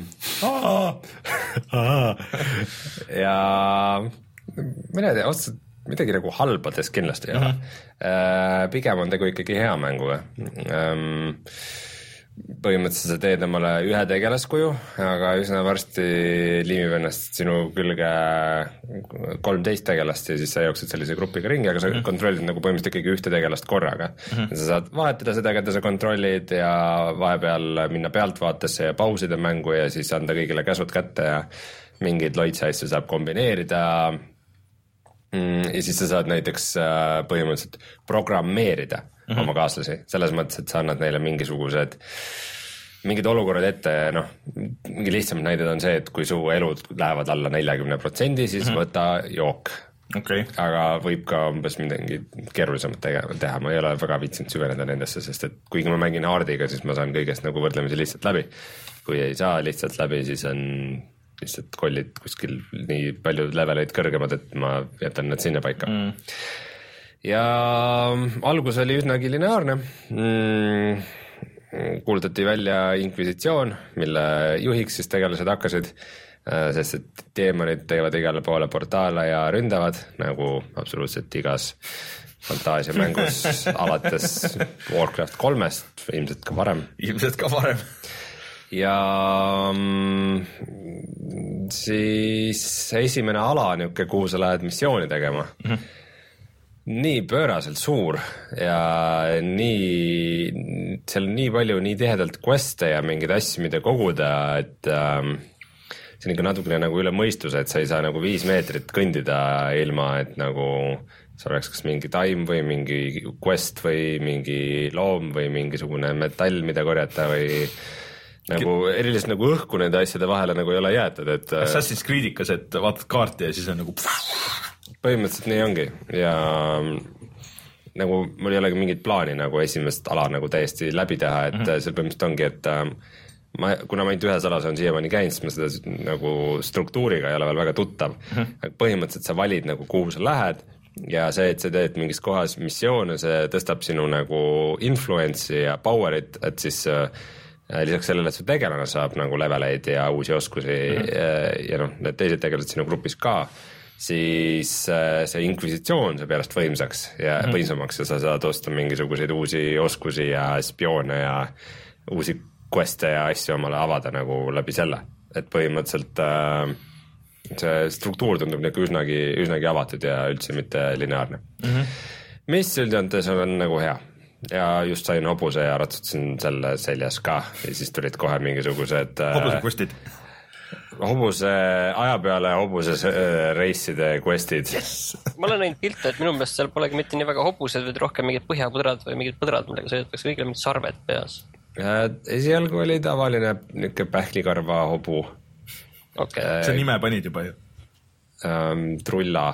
ja ma ei tea, otseselt midagi nagu halbades kindlasti ei ole. Mm-hmm. Pigem on tegu ikkagi hea mänguga. Põhimõtteliselt sa teed omale ühe tegelaskuju, aga üsna varsti liimib ennast sinu külge kolmteist tegelast ja siis sa jooksed sellise grupiga ringi, aga sa mm-hmm. kontrollid nagu põhimõtteliselt ikkagi ühte tegelast korraga. Mm-hmm. Sa saad vahetada seda, keda sa kontrollid ja vahepeal minna pealtvaatesse ja pausida mängu ja siis anda kõigile käsud kätte ja mingeid loitsa asju saab kombineerida. mm,. ja siis sa saad näiteks äh, põhimõtteliselt programmeerida mm -hmm. oma kaaslasi, selles mõttes, et sa annad neile mingisugused mingid olukorrad ette, noh, mingi lihtsam näide on see, et kui su elud lähevad alla neljakümne protsendi, siis mm -hmm. võta jook. Okay. Aga võib ka umbes midagi keerulisemat teha, ma ei ole väga viitsinud süveneda nendesse, sest et kuigi ma mängin Hardiga, siis ma saan kõigest nagu võrdlemisi lihtsalt läbi. Kui ei saa lihtsalt läbi, siis on lihtsalt kollid kuskil nii palju leveleid kõrgemad, et ma jätan nad sinna paika mm. Ja algus oli üsnagi lineaarne mm, kuulutati välja inkvisitsioon, mille juhiks siis tegelased hakkasid, sest et teemonid teevad igale poole portaale ja ründavad, nagu absoluutselt igas fantaasiamängus alates Warcraft kolmest, ilmselt ka varem. Ilmselt ka varem. Ja siis esimene ala, niuke, kuhu sa lähed missiooni tegema, mm -hmm. nii pööraselt suur ja nii, seal on nii palju, nii tihedalt quest'e ja mingeid asju, mida koguda, et ähm, see on ikka natukene nagu üle mõistuse, et sa ei saa nagu viis meetrit kõndida ilma, et nagu see oleks kas mingi taim või mingi quest või mingi loom või mingisugune metall, mida korjata või nagu erilist nagu õhku nende asjade vahele nagu ei ole jäetud, et Assassin's Creedikas, et vaatad kaarti ja siis on nagu põhimõtteliselt nii ongi ja nagu mul ei olegi mingit plaani nagu esimest ala nagu täiesti läbi teha, et mm -hmm. see põhimõtteliselt ongi, et ma, kuna ma ainult ühes alas on siiamaani käinud, siis ma seda nagu struktuuriga ei ole veel väga tuttav mm. -hmm. Põhimõtteliselt sa valid nagu kuhu sa lähed ja see, et sa teed mingis kohas missioone, see tõstab sinu nagu influence'i ja power'it, et siis äh, lisaks sellele, et su tegelane saab nagu leveleid ja uusi oskusi mm -hmm. ja, ja noh, need teised tegelased sinu grupis ka, siis äh, see inkvisitsioon saab järjest võimsaks ja mm -hmm. võimsamaks ja sa saad osta mingisuguseid uusi oskusi ja spioone ja uusi quest'e ja asju omale avada nagu läbi selle, et põhimõtteliselt äh, see struktuur tundub nagu üsnagi, üsnagi avatud ja üldse mitte lineaarne mm. -hmm. mis üldjoontes on nagu hea ja just sain hobuse ja ratsutasin selle seljas ka ja siis tulid kohe mingisugused hobuse quest'id hobuse aja peale hobuse reiside quest'id yes. Ma olen näinud pilte, et minu meelest seal polegi mitte nii väga hobused, vaid rohkem mingid põhjapõdrad või mingid põdrad, millega sõidetakse kõigile mingid sarved peas. Esialgu oli tavaline niuke pähklikarva hobu okay. äh, see nime panid juba ju ähm, Trulla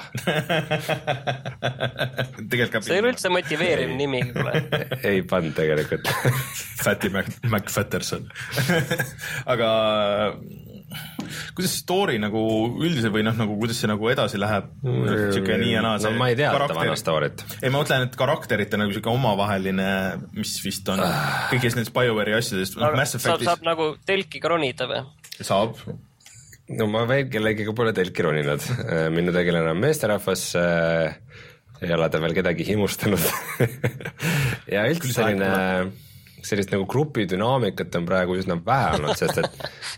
see ei ole üldse motiveeriv nimi ei pannud tegelikult Fatty McFatterson aga kuidas story nagu üldise või noh, nagu kuidas see nagu edasi läheb siuke nii ja naa no ma ei tea karakter... vana story't ei, ma mõtlen, et karakterite nagu siuke omavaheline, mis vist on ah. kõigis nendes BioWare'i asjadest no, Mass Effectis saab, saab nagu telki ronida või? Saab no ma veel kellegiga pole telki roninud minu tegelane on meesterahvas äh, ei ole ta veel kedagi himustanud ja üldse selline sellist nagu grupi dünaamikat on praegu üsna vähe olnud, sest et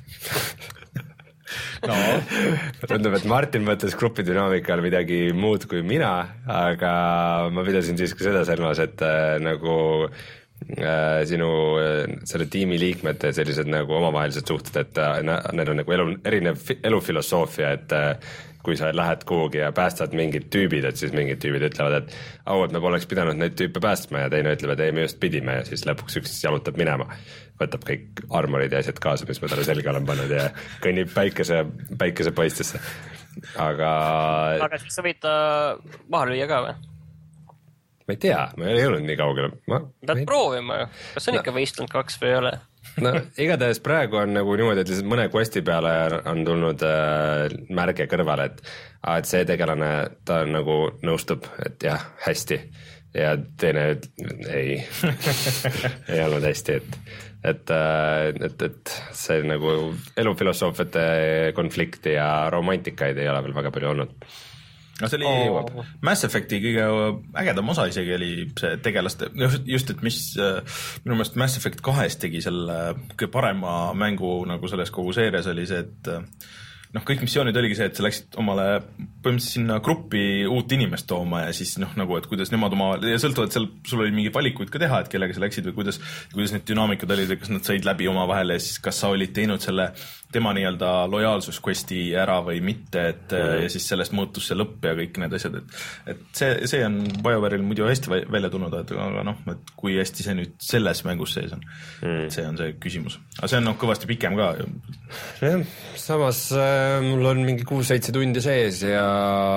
no tundub, et Martin mõtles grupi dünaamika all midagi muud kui mina, aga ma pidasin siiski seda silmas, et äh, nagu äh, sinu äh, selle tiimi liikmete sellised nagu omavahelised suhted, et äh, neil on nagu elu, erinev elufilosoofia, et äh, kui sa lähed kuhugi ja päästad mingid tüübid, et siis mingid tüübid ütlevad, et au, et me poleks pidanud neid tüüpe päästma ja teine ütleb, et ei, me just pidime ja siis lõpuks üks jalutab minema, võtab kõik armorid ja asjad kaasa, mis ma talle selga olen pannud ja kõnnib päikese, päikesepaistesse, aga aga siis sa võid ta maha lüüa ka või? Ma ei tea, ma ei jõudnud nii kaugele ma, pead ei... proovima ju, kas on no. ikka Wasteland kaks või ei ole? no igatahes praegu on nagu niimoodi, et lihtsalt mõne questi peale on tulnud äh, märge kõrvale, et, et see tegelane, ta nagu nõustub, et jah, hästi ja teine ei ei olnud hästi, et et, et, et see nagu elufilosoofiate konflikti ja romantikaid ei ole veel väga palju olnud. No see oli oh. Mass Effecti kõige ägedam osa isegi oli see tegelaste, just et mis minu meelest Mass Effect kahest tegi selle kõige parema mängu nagu selles kogu seerias oli see, et noh, kõik missioonid oligi see, et sa läksid omale põhimõtteliselt sinna gruppi uut inimest tooma ja siis noh, nagu, et kuidas nemad oma, ja sõltuvalt seal, sul oli mingeid valikuid ka teha, et kellega sa läksid või kuidas, kuidas need dünaamikad olid, kas nad said läbi oma vahel ja siis kas sa olid teinud selle tema nii-öelda lojaalsusquesti ära või mitte, et mm. ja siis sellest muutus see lõpp ja kõik need asjad, et, et see, see on BioWare'il muidu hästi välja tulnud, aga noh, et kui hästi see nüüd selles mängus sees on, mm. see on see küsimus. Aga see on noh, kõvasti pikem ka. Ja, samas äh, mul on mingi kuus-seitse tundi sees ja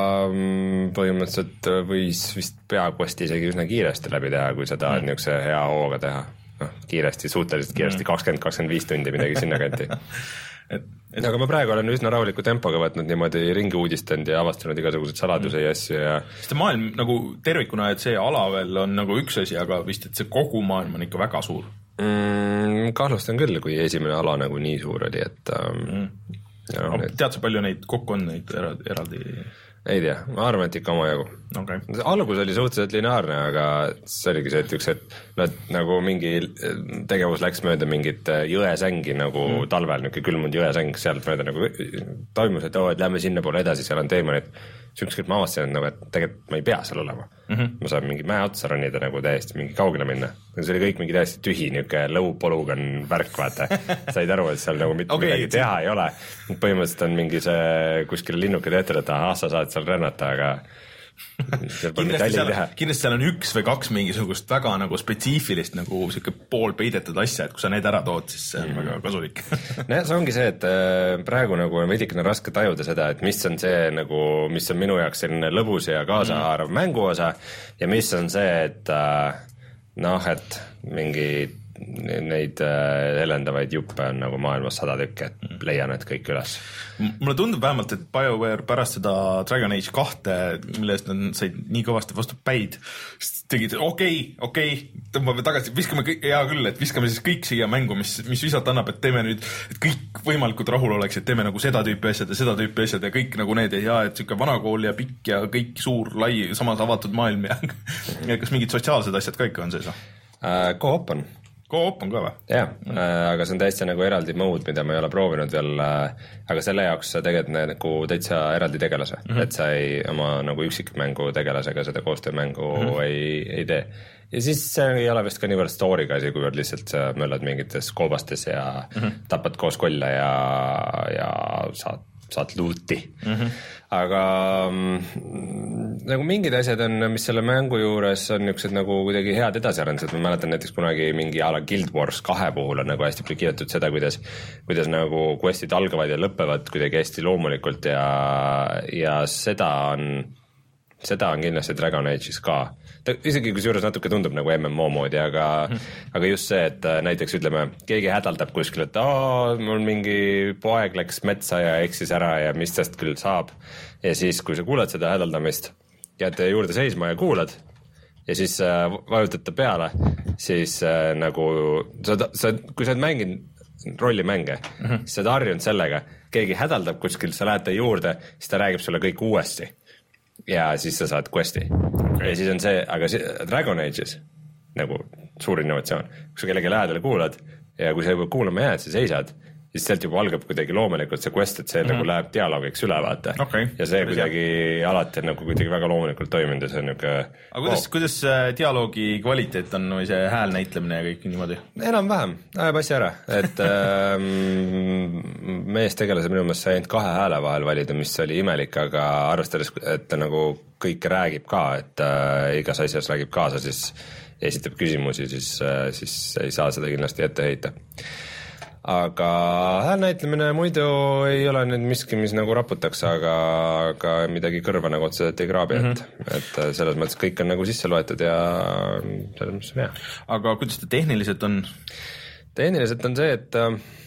mm, põhimõtteliselt võis vist peaquesti isegi üsna kiiresti läbi teha, kui sa tahad mm. niisuguse hea hooga teha. Noh, kiiresti, suhteliselt kiiresti, kakskümmend kakskümmend viis tundi midagi sinna kanti. Et, et... aga ma praegu olen üsna rahuliku tempoga võtnud niimoodi ringi uudistanud ja avastanud igasuguseid saladusi ja asju ja see maailm nagu tervikuna, et see ala veel on nagu üks asi, aga vist, et see kogu maailm on ikka väga suur. Mm, kahtlustan küll, kui esimene ala nagu nii suur oli, et mm. ja, no, need... tead sa palju neid kokku on neid eraldi? Ei tea, ma arvan, et ikka omajagu. Okay. Algus oli suhteliselt lineaarne, aga see oligi see, et üks, et nad nagu mingi tegevus läks mööda mingit jõesängi nagu mm. talvel, niuke külmunud jõesäng, sealt mööda nagu toimus, et oo, et lähme sinna poole edasi, seal on teemonid. Sükskelt ma avastasin, nagu, et tegelikult ma ei pea seal olema. Mm -hmm. Ma saan mingi mäe otsa ronida nagu täiesti mingi kaugele minna. See oli kõik mingi täiesti tühi, niuke lõupolugan värk, vaata. Said aru, et seal nagu mitte okay, midagi teha see... ei ole. Põhimõtteliselt on mingi see kuskil linnuke teetel, et ah, sa saad seal rännata, aga kindlasti seal, kindlasti seal on üks või kaks mingisugust väga nagu spetsiifilist nagu siuke pool peidetud asja, et kui sa need ära tood, siis see on mm. väga kasulik. No see ongi see, et praegu nagu on veidikene raske tajuda seda, et mis on see nagu, mis on minu jaoks selline lõbus ja kaasahaarav mm. mänguosa ja mis on see, et noh, et mingi neid helendavaid juppe on nagu maailmas sada tükki, et leian need kõik üles. Mulle tundub vähemalt, et BioWare pärast seda Dragon Age kahte, mille eest nad said nii kõvasti vastu päid, tegid okei, okei, tõmbame tagasi, viskame kõik, hea küll, et viskame siis kõik siia mängu, mis, mis visata annab, et teeme nüüd, et kõik võimalikult rahul oleks, et teeme nagu seda tüüpi asjad ja seda tüüpi asjad ja kõik nagu need ja et siuke vanakool ja pikk ja kõik suur, lai, samas avatud maailm ja, ja kas mingid sotsiaalsed asjad ka ikka on sees? Uh, Co-op on. Co-op on ka või? Jah, aga see on täitsa nagu eraldi mode, mida ma ei ole proovinud veel, aga selle jaoks sa teged nagu täitsa eraldi tegelase, mm -hmm. et sa ei oma nagu üksikmängu tegelasega seda koostöömängu mm -hmm. ei, ei tee. Ja siis see ei ole vist ka niivõrd story'ga asi, kuivõrd lihtsalt sa möllad mingites koobastes ja mm -hmm. tapad koos kolle ja, ja saad saad luuti. Mm-hmm. Aga mm, nagu mingid asjad on, mis selle mängu juures on niisugused nagu kuidagi head edasiarendused. Ma mäletan näiteks kunagi mingi ala Guild Wars kahe puhul on nagu hästi kirjutatud seda, kuidas, kuidas nagu questid algavad ja lõpevad kuidagi hästi loomulikult ja, ja seda on, seda on kindlasti Dragon Age'is ka. Ta isegi kusjuures natuke tundub nagu M M O moodi, aga, mm. aga just see, et näiteks ütleme, keegi hädaldab kuskil, et aa, mul mingi poeg läks metsa ja eksis ära ja mis tast küll saab. Ja siis, kui sa kuulad seda hädaldamist, jääd juurde seisma ja kuulad ja siis äh, vajutad ta peale, siis äh, nagu sa, sa, kui sa oled mänginud rollimänge, mm -hmm. siis sa oled harjunud sellega, keegi hädaldab kuskil, sa lähed ta juurde, siis ta räägib sulle kõik uuesti. Ja siis sa saad questi. Okay. Ja siis on see, aga see, Dragon Age'is nagu suur innovatsioon. Kui sa kellegi lähedale kuulad ja kui sa juba kuulama jääd, sa seisad, siis sealt juba algab kuidagi loomulikult see quest, et see mm -hmm. nagu läheb dialoogiks üle, vaata. Okay. Ja see kuidagi jah. Alati on nagu kuidagi väga loomulikult toiminud ja see on niuke... Aga kuidas, wow. kuidas dialoogi kvaliteet on või see hääl näitlemine ja kõik niimoodi? Enam-vähem, ajab asja ära, et ähm, meestegelase minu meelest sai ainult kahe hääle vahel valida, mis oli imelik, aga arvestades, et ta nagu kõike räägib ka, et äh, igas asjas räägib kaasa, siis esitab küsimusi, siis, äh, siis ei saa seda kindlasti ette heita. Aga häälnäitlemine muidu ei ole nüüd miski, mis nagu raputaks, aga, aga midagi kõrva nagu otseselt ei kraabi, mm -hmm. et, et selles mõttes kõik on nagu sisse loetud ja selles mõttes on hea. Aga kuidas ta tehniliselt on? Tehniliselt on see, et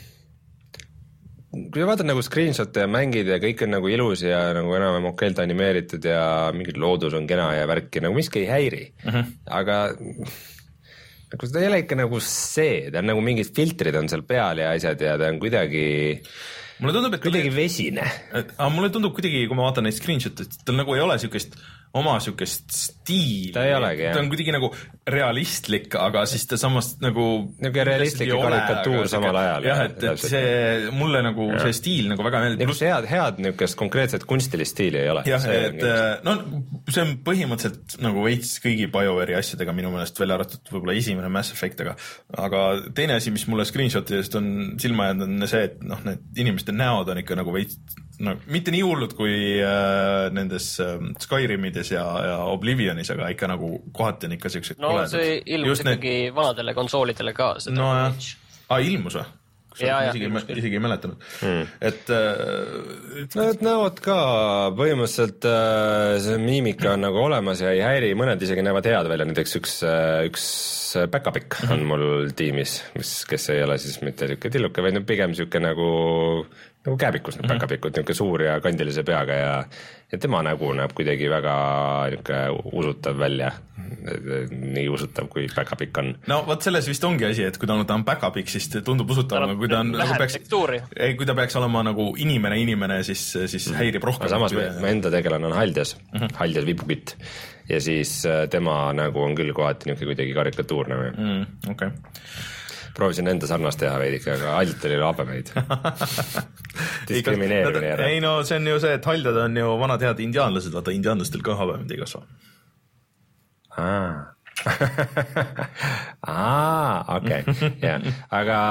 kui sa vaatad nagu screenshot'e ja mängid ja kõik on nagu ilus ja nagu enam okeilt animeeritud ja mingid loodus on kena ja värki, nagu miski ei häiri, mm -hmm. aga aga seda ei ole ikka nagu see, ta on nagu mingid filtrid on seal peal ja asjad ja ta on kuidagi mulle tundub, et kuidagi ta... vesine. Aga mulle tundub kuidagi, kui ma vaatan neid screenshot'e, et tal nagu ei ole siukest oma siukest stiili. Ta ei olegi, jah. Ta on kuidagi nagu realistlik, aga siis ta samast nagu niuke realistlik ja karikatuur samal ajal. jah, et, et see mulle nagu ja. see stiil nagu väga meeldib. Plus head, head niukest konkreetset kunstilist stiili ei ole. jah, et no see on põhimõtteliselt nagu veits kõigi BioWare'i asjadega minu meelest välja arvatud võib-olla esimene Mass Effect, aga aga teine asi, mis mulle screenshotidest on silma jäänud, on see, et noh, need inimeste näod on ikka nagu veits no, mitte nii hullud kui äh, nendes äh, Skyrimides ja, ja Oblivionis, aga ikka nagu kohati on ikka siuksed no koledad. See ilmus Just ikkagi need... vanadele konsoolidele ka seda no jah, aa ilmus või? Ja, isegi, ja, isegi ei mäletanud hmm. et, et no et näod ka põhimõtteliselt äh, see miimika on nagu olemas ja ei häiri, mõned isegi näevad head välja, näiteks üks, üks päkapikk mm -hmm. on mul tiimis, mis, kes ei ole siis mitte niuke tilluke, vaid pigem siuke nagu nagu kääbikus need mm -hmm. päkapikud, niuke suur ja kandilise peaga ja, ja tema nägu näeb kuidagi väga niuke usutav välja, nii usutav kui päkapikk on. no vot selles vist ongi asi, et kui ta on, ta on päkapikk, siis tundub usutav, aga kui ta on nagu peaks, ei, kui ta peaks olema nagu inimene inimene, siis, siis mm -hmm. häirib rohkem. samas me enda tegelane on Haldjas mm, -hmm. Haldjas vipukitt ja siis tema nägu on küll kohati niuke kuidagi karikatuurne mm,. okei okay. proovisin enda sarnast teha veidike, aga Hald oli habemeid. diskrimineerimine ära. ei no see on ju see, et Haldjad on ju vanad head indiaanlased, vaata indiaanlastel ka habemeid ei kasva. aa, aa, okei, jah, aga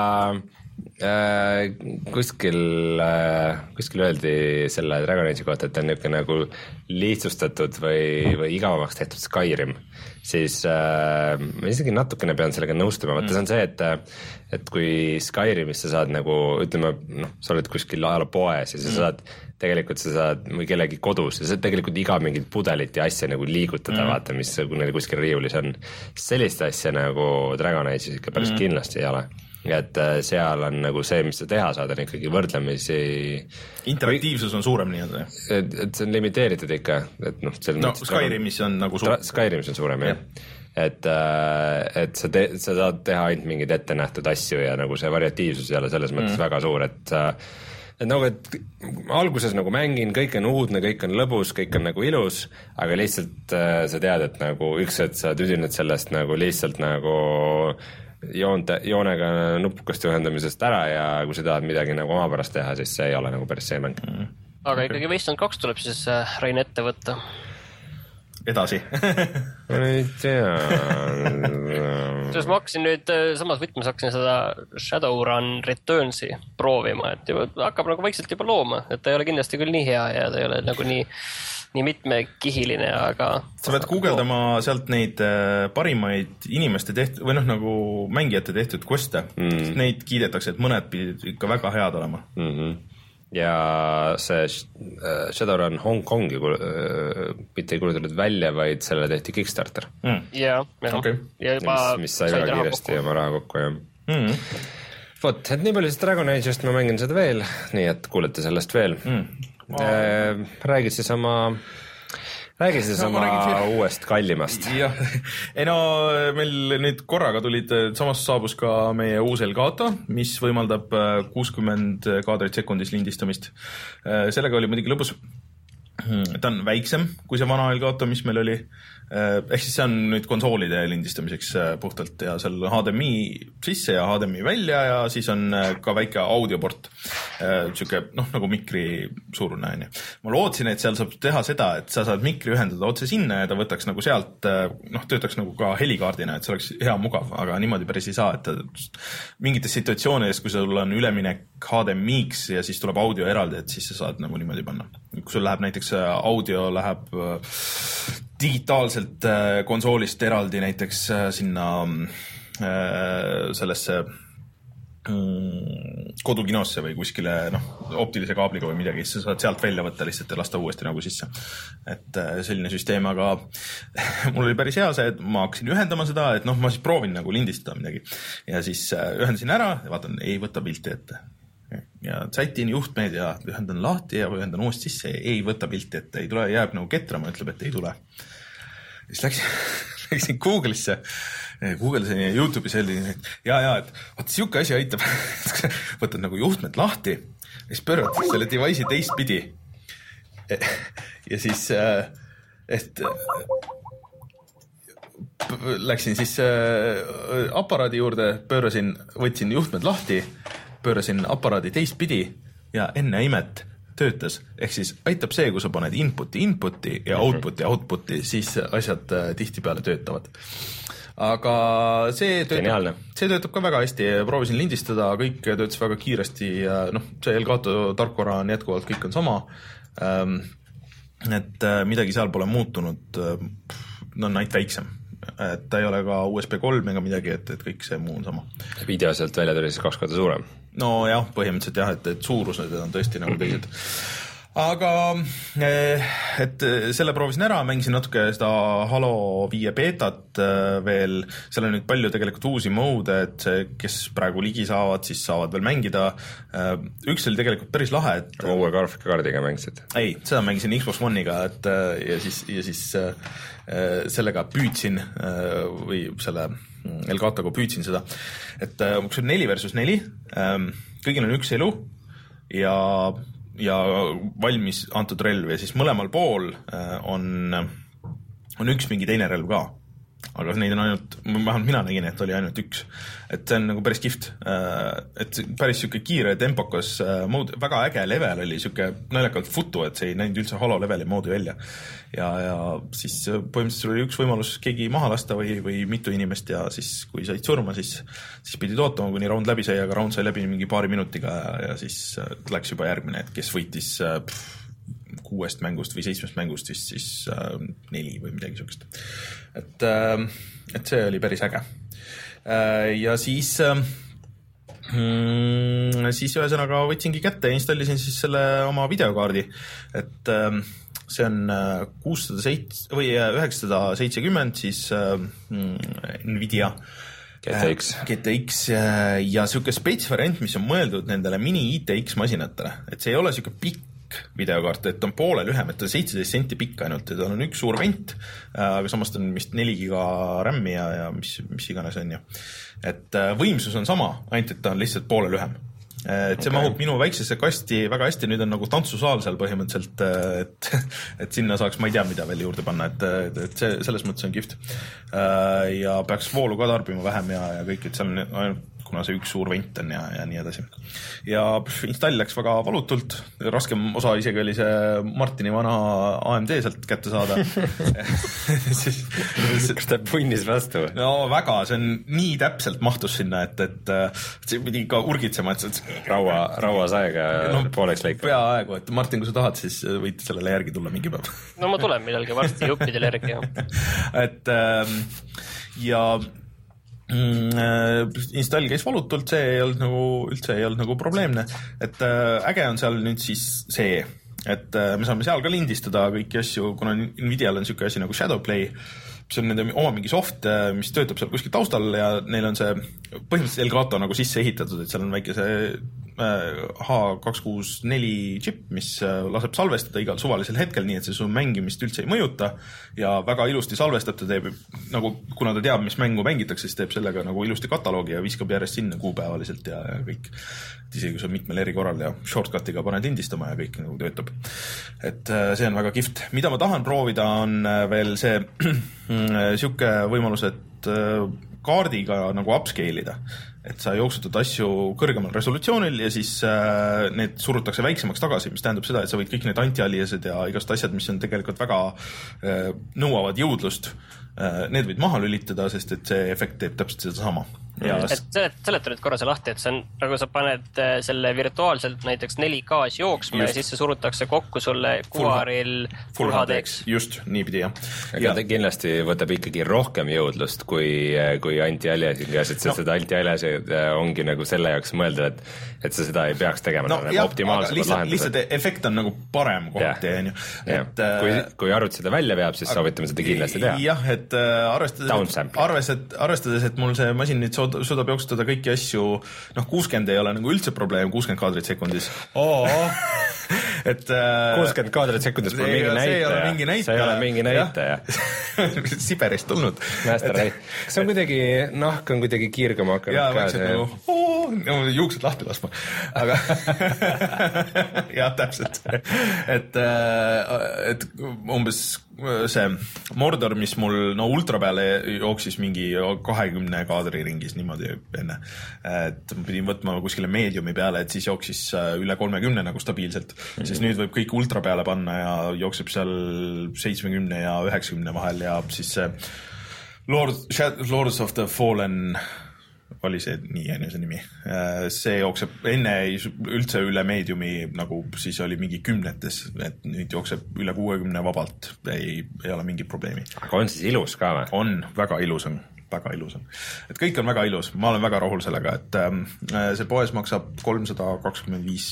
äh, kuskil äh, kuskil öeldi selle Dragon Age'i kohta, et on niisugune nagu lihtsustatud või, või igavamaks tehtud Skyrim, siis äh, ma isegi natukene pean sellega nõustuma, vaata see on see, et et kui Skyrimis sa saad nagu, ütleme, noh, sa oled kuskil ajalopoes ja sa saad, tegelikult sa saad või kellegi kodus ja sa saad tegelikult iga mingit pudelit ja asja nagu liigutada mm., vaata, mis neil kuskil riiulis on. Sellist asja nagu Dragon Age'is ikka päris mm. kindlasti ei ole. Et seal on nagu see, mis sa teha saad, on ikkagi võrdlemisi interaktiivsus on suurem nii-öelda. Et, et see on limiteeritud ikka, et noh, no Skyrimis on nagu suurem. Skyrimis on suurem, jah. Et, et sa, te, sa saad teha ainult mingeid ette nähtud asju ja nagu see variatiivsus ei ole selles mõttes mm. väga suur, et et nagu, et alguses nagu mängin, kõik on uudne, kõik on lõbus, kõik on nagu ilus, aga lihtsalt äh, sa tead, et nagu üks hetk sa tüdined sellest nagu lihtsalt nagu joonte, joonega nupukast ühendamisest ära ja kui sa tahad midagi nagu omapärast teha, siis see ei ole nagu päris see mäng mm.. aga ikkagi Wasteland kaks tuleb siis Rein ette võtta edasi ma ei tea sest ma hakkasin nüüd samas võtmes hakkasin seda Shadowrun Returnsi proovima, et juba, hakkab nagu vaikselt juba looma, et ta ei ole kindlasti küll nii hea ja ta ei ole nagu nii nii mitmekihiline, aga sa pead guugeldama sealt neid parimaid inimeste tehtud või noh, nagu mängijate tehtud quest'e mm. neid kiidetakse, et mõned pidid ikka väga head olema mm-hmm. ja see Shadowrun Hong Kongi mitte ei kuulutatud välja, vaid selle tehti Kickstarter mm. ja, ja, okay. ja juba mis, mis sai väga kiiresti oma raha kokku ja mm. vot, et nii palju siis Dragon Age'ist ma mängin seda veel, nii et kuulete sellest veel mm. Äh, räägid siis oma räägid siis no, oma uuest kallimast. jah, ei no meil nüüd korraga tulid, samas saabus ka meie uus Elgato, mis võimaldab kuuskümmend kaadrit sekundis lindistamist. Sellega oli muidugi lõbus. Ta on väiksem kui see vana Elgato, mis meil oli. Ehk siis see on nüüd konsoolide lindistamiseks puhtalt ja seal H D M I sisse ja H D M I välja ja siis on ka väike audioport. Siuke, noh, nagu mikri suurune on ju. Ma lootsin, et seal saab teha seda, et sa saad mikri ühendada otse sinna ja ta võtaks nagu sealt, noh, töötaks nagu ka helikaardina, et see oleks hea mugav, aga niimoodi päris ei saa, et mingites situatsioonides, kui sul on üleminek H D M I-ks ja siis tuleb audio eraldi, et siis sa saad nagu niimoodi panna. Kui sul läheb näiteks audio läheb digitaalselt konsoolist eraldi näiteks sinna sellesse kodukinosse või kuskile noh, optilise kaabliga või midagi, siis sa saad sealt välja võtta lihtsalt ja lasta uuesti nagu sisse. Et selline süsteem, aga mul oli päris hea see, et ma hakkasin ühendama seda, et noh, ma siis proovin nagu lindistada midagi ja siis ühendasin ära ja vaatan, ei võta pilti ette. Ja sätin juhtmeid ja ühendan lahti ja ühendan uuesti sisse, ei võta pilti ette, ei tule, jääb nagu ketrama, ütleb, et ei tule. Siis läksin, läksin Google'isse, Google'sin ja YouTube'is selline, et ja, ja, et vaat siuke asi aitab, võtad nagu juhtmed lahti ja siis pöörad selle device'i teistpidi ja siis äh, et läksin siis äh, aparaadi juurde, pöörasin, võtsin juhtmed lahti, pöörasin aparaadi teistpidi ja enne imet töötas. Ehk siis aitab see, kui sa paned inputi inputi ja outputi outputi, siis asjad äh, tihtipeale töötavad. Aga see töötab, see töötab ka väga hästi, proovisin lindistada, kõik töötas väga kiiresti ja noh, see Elgato tarkvara on jätkuvalt, kõik on sama. Ähm, et äh, midagi seal pole muutunud, no on ainult väiksem. Et ta ei ole ka U S B kolm ega midagi, et, et kõik see muu on sama. Video sealt välja tuli siis kaks korda suurem? No jah, põhimõtteliselt jah, et, et suurused on tõesti nagu teised. Aga et selle proovisin ära, mängisin natuke seda Halo viie beetat veel, seal on nüüd palju tegelikult uusi mode, et see, kes praegu ligi saavad, siis saavad veel mängida. Üks oli tegelikult päris lahe, et aga uue graafikakaardiga mängisid? Ei, seda mängisin Xbox One'iga, et ja siis, ja siis sellega püüdsin või selle Elgatoga püüdsin seda, et see on neli versus neli, kõigil on üks elu ja ja valmis antud relv ja siis mõlemal pool on, on üks mingi teine relv ka. Aga neid on ainult, vähemalt mina nägin, et oli ainult üks. Et see on nagu päris kihvt. Et päris siuke kiire tempokas mood, väga äge level oli siuke naljakalt futu, et see ei näinud üldse Halo leveli moodi välja. Ja, ja siis põhimõtteliselt oli üks võimalus keegi maha lasta või, või mitu inimest ja siis kui said surma, siis, siis pidid ootama, kuni round läbi sai, aga round sai läbi mingi paari minutiga ja, ja siis läks juba järgmine, et kes võitis pff, kuuest mängust või seitsmest mängust, siis, siis äh, neli või midagi sellist. Et, äh, et see oli päris äge. Äh, ja siis, äh, siis ühesõnaga võtsingi kätte ja installisin siis selle oma videokaardi. Et äh, see on kuussada seitse või üheksasada seitsekümmend, siis äh, Nvidia G T X. G T X ja siuke spets variant, mis on mõeldud nendele mini I T X masinatele. Et see ei ole siuke pikk videokaart, et on poole lühem, et on seitseteist senti pikk ainult ja tal on üks suur vent, aga samast on vist neli giga RAM-i ja, ja mis, mis iganes on ju. Et võimsus on sama, ainult et ta on lihtsalt poole lühem. Et see okay. Mahub minu väiksesse kasti väga hästi, nüüd on nagu tantsusaal seal põhimõtteliselt, et, et sinna saaks, ma ei tea, mida veel juurde panna, et, et see, selles mõttes on kihvt. Ja peaks voolu ka tarbima vähem ja, ja kõik, et seal on ainult kuna see üks suur vent on ja, ja nii edasi. Ja install läks väga valutult, raskem osa isegi oli see Martini vana A M D sealt kätte saada. siis, kas ta punnis vastu? No väga, see on nii täpselt mahtus sinna, et, et see pidi ka urgitsema, et see raua, raua saega no, pooleks lõik. Peaaegu, et Martin, kui sa tahad, siis võid sellele järgi tulla mingi päev. No ma tulen midagi varsti juppidele järgi. et ja install käis valutult, see ei olnud nagu, üldse ei olnud nagu probleemne, et äge on seal nüüd siis see, et me saame seal ka lindistada kõiki asju, kuna Nvidial on siuke asi nagu Shadowplay, mis on nende oma mingi soft, mis töötab seal kuskil taustal ja neil on see põhimõtteliselt Elgato nagu sisse ehitatud, et seal on väike see H kaks kuus neli chip, mis laseb salvestada igal suvalisel hetkel, nii et see su mängimist üldse ei mõjuta ja väga ilusti salvestab, ta teeb nagu, kuna ta teab, mis mängu mängitakse, siis teeb sellega nagu ilusti kataloogi ja viskab järjest sinna kuupäevaliselt ja, ja kõik. Et isegi kui sa mitmel eri korral ja shortcutiga paned lindistama ja kõik nagu töötab. Et see on väga kihvt. Mida ma tahan proovida on veel see siuke võimalus, et kaardiga nagu upscale ida. Et sa jooksutad asju kõrgemal resolutsioonil ja siis äh, need surutakse väiksemaks tagasi, mis tähendab seda, et sa võid kõik need anti-aliased ja igast asjad, mis on tegelikult väga äh, nõuavad jõudlust, äh, need võid maha lülitada, sest et see efekt teeb täpselt seda sama. Ja et seleta nüüd korra see lahti, et see on nagu sa paned selle virtuaalselt näiteks neli K-s jooksma just. Ja siis see surutakse kokku sulle kuvaril Full H D-ks. Just, niipidi jah. Aga ta kindlasti võtab ikkagi rohkem jõudlust kui, kui anti-aliasing ja no. Seda anti-aliasing ongi nagu selle jaoks mõelda, et, et sa seda ei peaks tegema no, nagu jah, optimaalsed lihtsalt, lihtsalt efekt on nagu parem kohati. Et, kui, kui arvut seda välja veab, siis soovitame seda kindlasti teha. Jah, et arvestades, arvestades, arvestades, et mul see masin nüüd suudab jooksutada kõiki asju, noh kuuskümmend ei ole nagu üldse probleem, kuuskümmend kaadrit sekundis. Oo, et kuuskümmend kaadrit sekundis pole mingi näitaja. See ei ole mingi näitaja. Siberist tulnud. Kas on kuidagi, nahk on kuidagi kiirgama hakanud ka see? juuksed lahti laskma, aga jah, täpselt, et, et umbes see Mordor, mis mul no ultra peale jooksis mingi kahekümne kaadri ringis niimoodi enne, et ma pidin võtma kuskile meediumi peale, et siis jooksis üle kolmekümne nagu stabiilselt, mm-hmm. siis nüüd võib kõik ultra peale panna ja jookseb seal seitsmekümne ja üheksakümne vahel ja siis see Lord, Lords of the Fallen oli see nii enne see nimi. See jookseb enne üldse üle meediumi, nagu siis oli mingi kümnetes, et nüüd jookseb üle kuuekümne vabalt, ei, ei ole mingi probleemi. Aga on siis ilus ka või? On, väga ilus on, väga ilus on. Et kõik on väga ilus, ma olen väga rahul sellega, et äh, see poes maksab kolmsada kakskümmend viis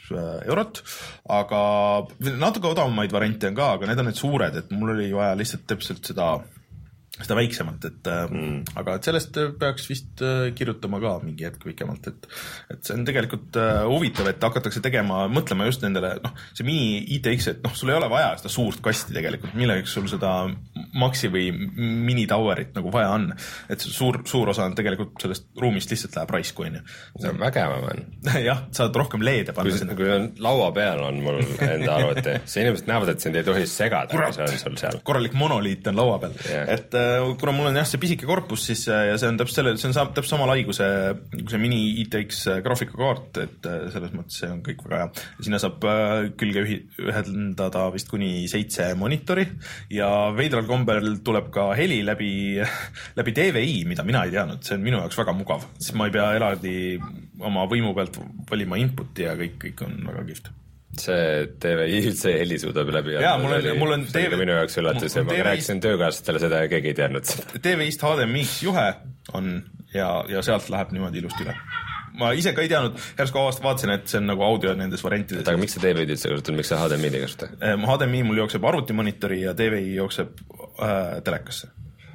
eurot, aga natuke odavamaid variante on ka, aga need on need suured, et mul oli vaja lihtsalt täpselt seda seda väiksemalt, et mm. aga et sellest peaks vist kirjutama ka mingi hetk pikemalt, et, et see on tegelikult huvitav, et hakatakse tegema, mõtlema just nendele, noh, see mini I T X, et noh, sul ei ole vaja seda suurt kasti tegelikult, milleks sul seda Maxi või mini towerit nagu vaja on, et suur, suur osa on tegelikult sellest ruumist lihtsalt läheb raisku, on ju. See on vägevam on. jah, saad rohkem leede panna kui, sinna. Kui on laua peal on mul enda arvuti, see inimesed näevad, et sind ei tohi segada, kui see on sul seal. Korralik monoliit on laua peal, yeah. et kuna mul on jah see pisike korpus, siis ja see on täpselt selle, see on saab täpselt sama lai kui see, kui see mini I T X graafikakaart, et selles mõttes see on kõik väga hea. Sinna saab külge ühendada vist kuni seitse monitori ja veidral kombel tuleb ka heli läbi, läbi D V I, mida mina ei teadnud, see on minu jaoks väga mugav, siis ma ei pea eraldi oma võimu pealt valima inputi ja kõik, kõik on väga kihvt. See T V I üldse heli suudab läbi jaa, mul on, mul on see oli minu jaoks üllatus ja ma rääkisin töökaaslastele seda ja keegi ei teadnud seda. T V I-st H D M I-ks juhe on ja, ja sealt läheb niimoodi ilusti üle. Ma ise ka ei teadnud, järsku aasta vaatasin, et see on nagu audio nendes variantides. Aga miks see T V I-d üldse kasutab, miks see H D M I-d ei kasuta? H D M I mul jookseb arvutimonitori ja T V I jookseb äh, telekasse.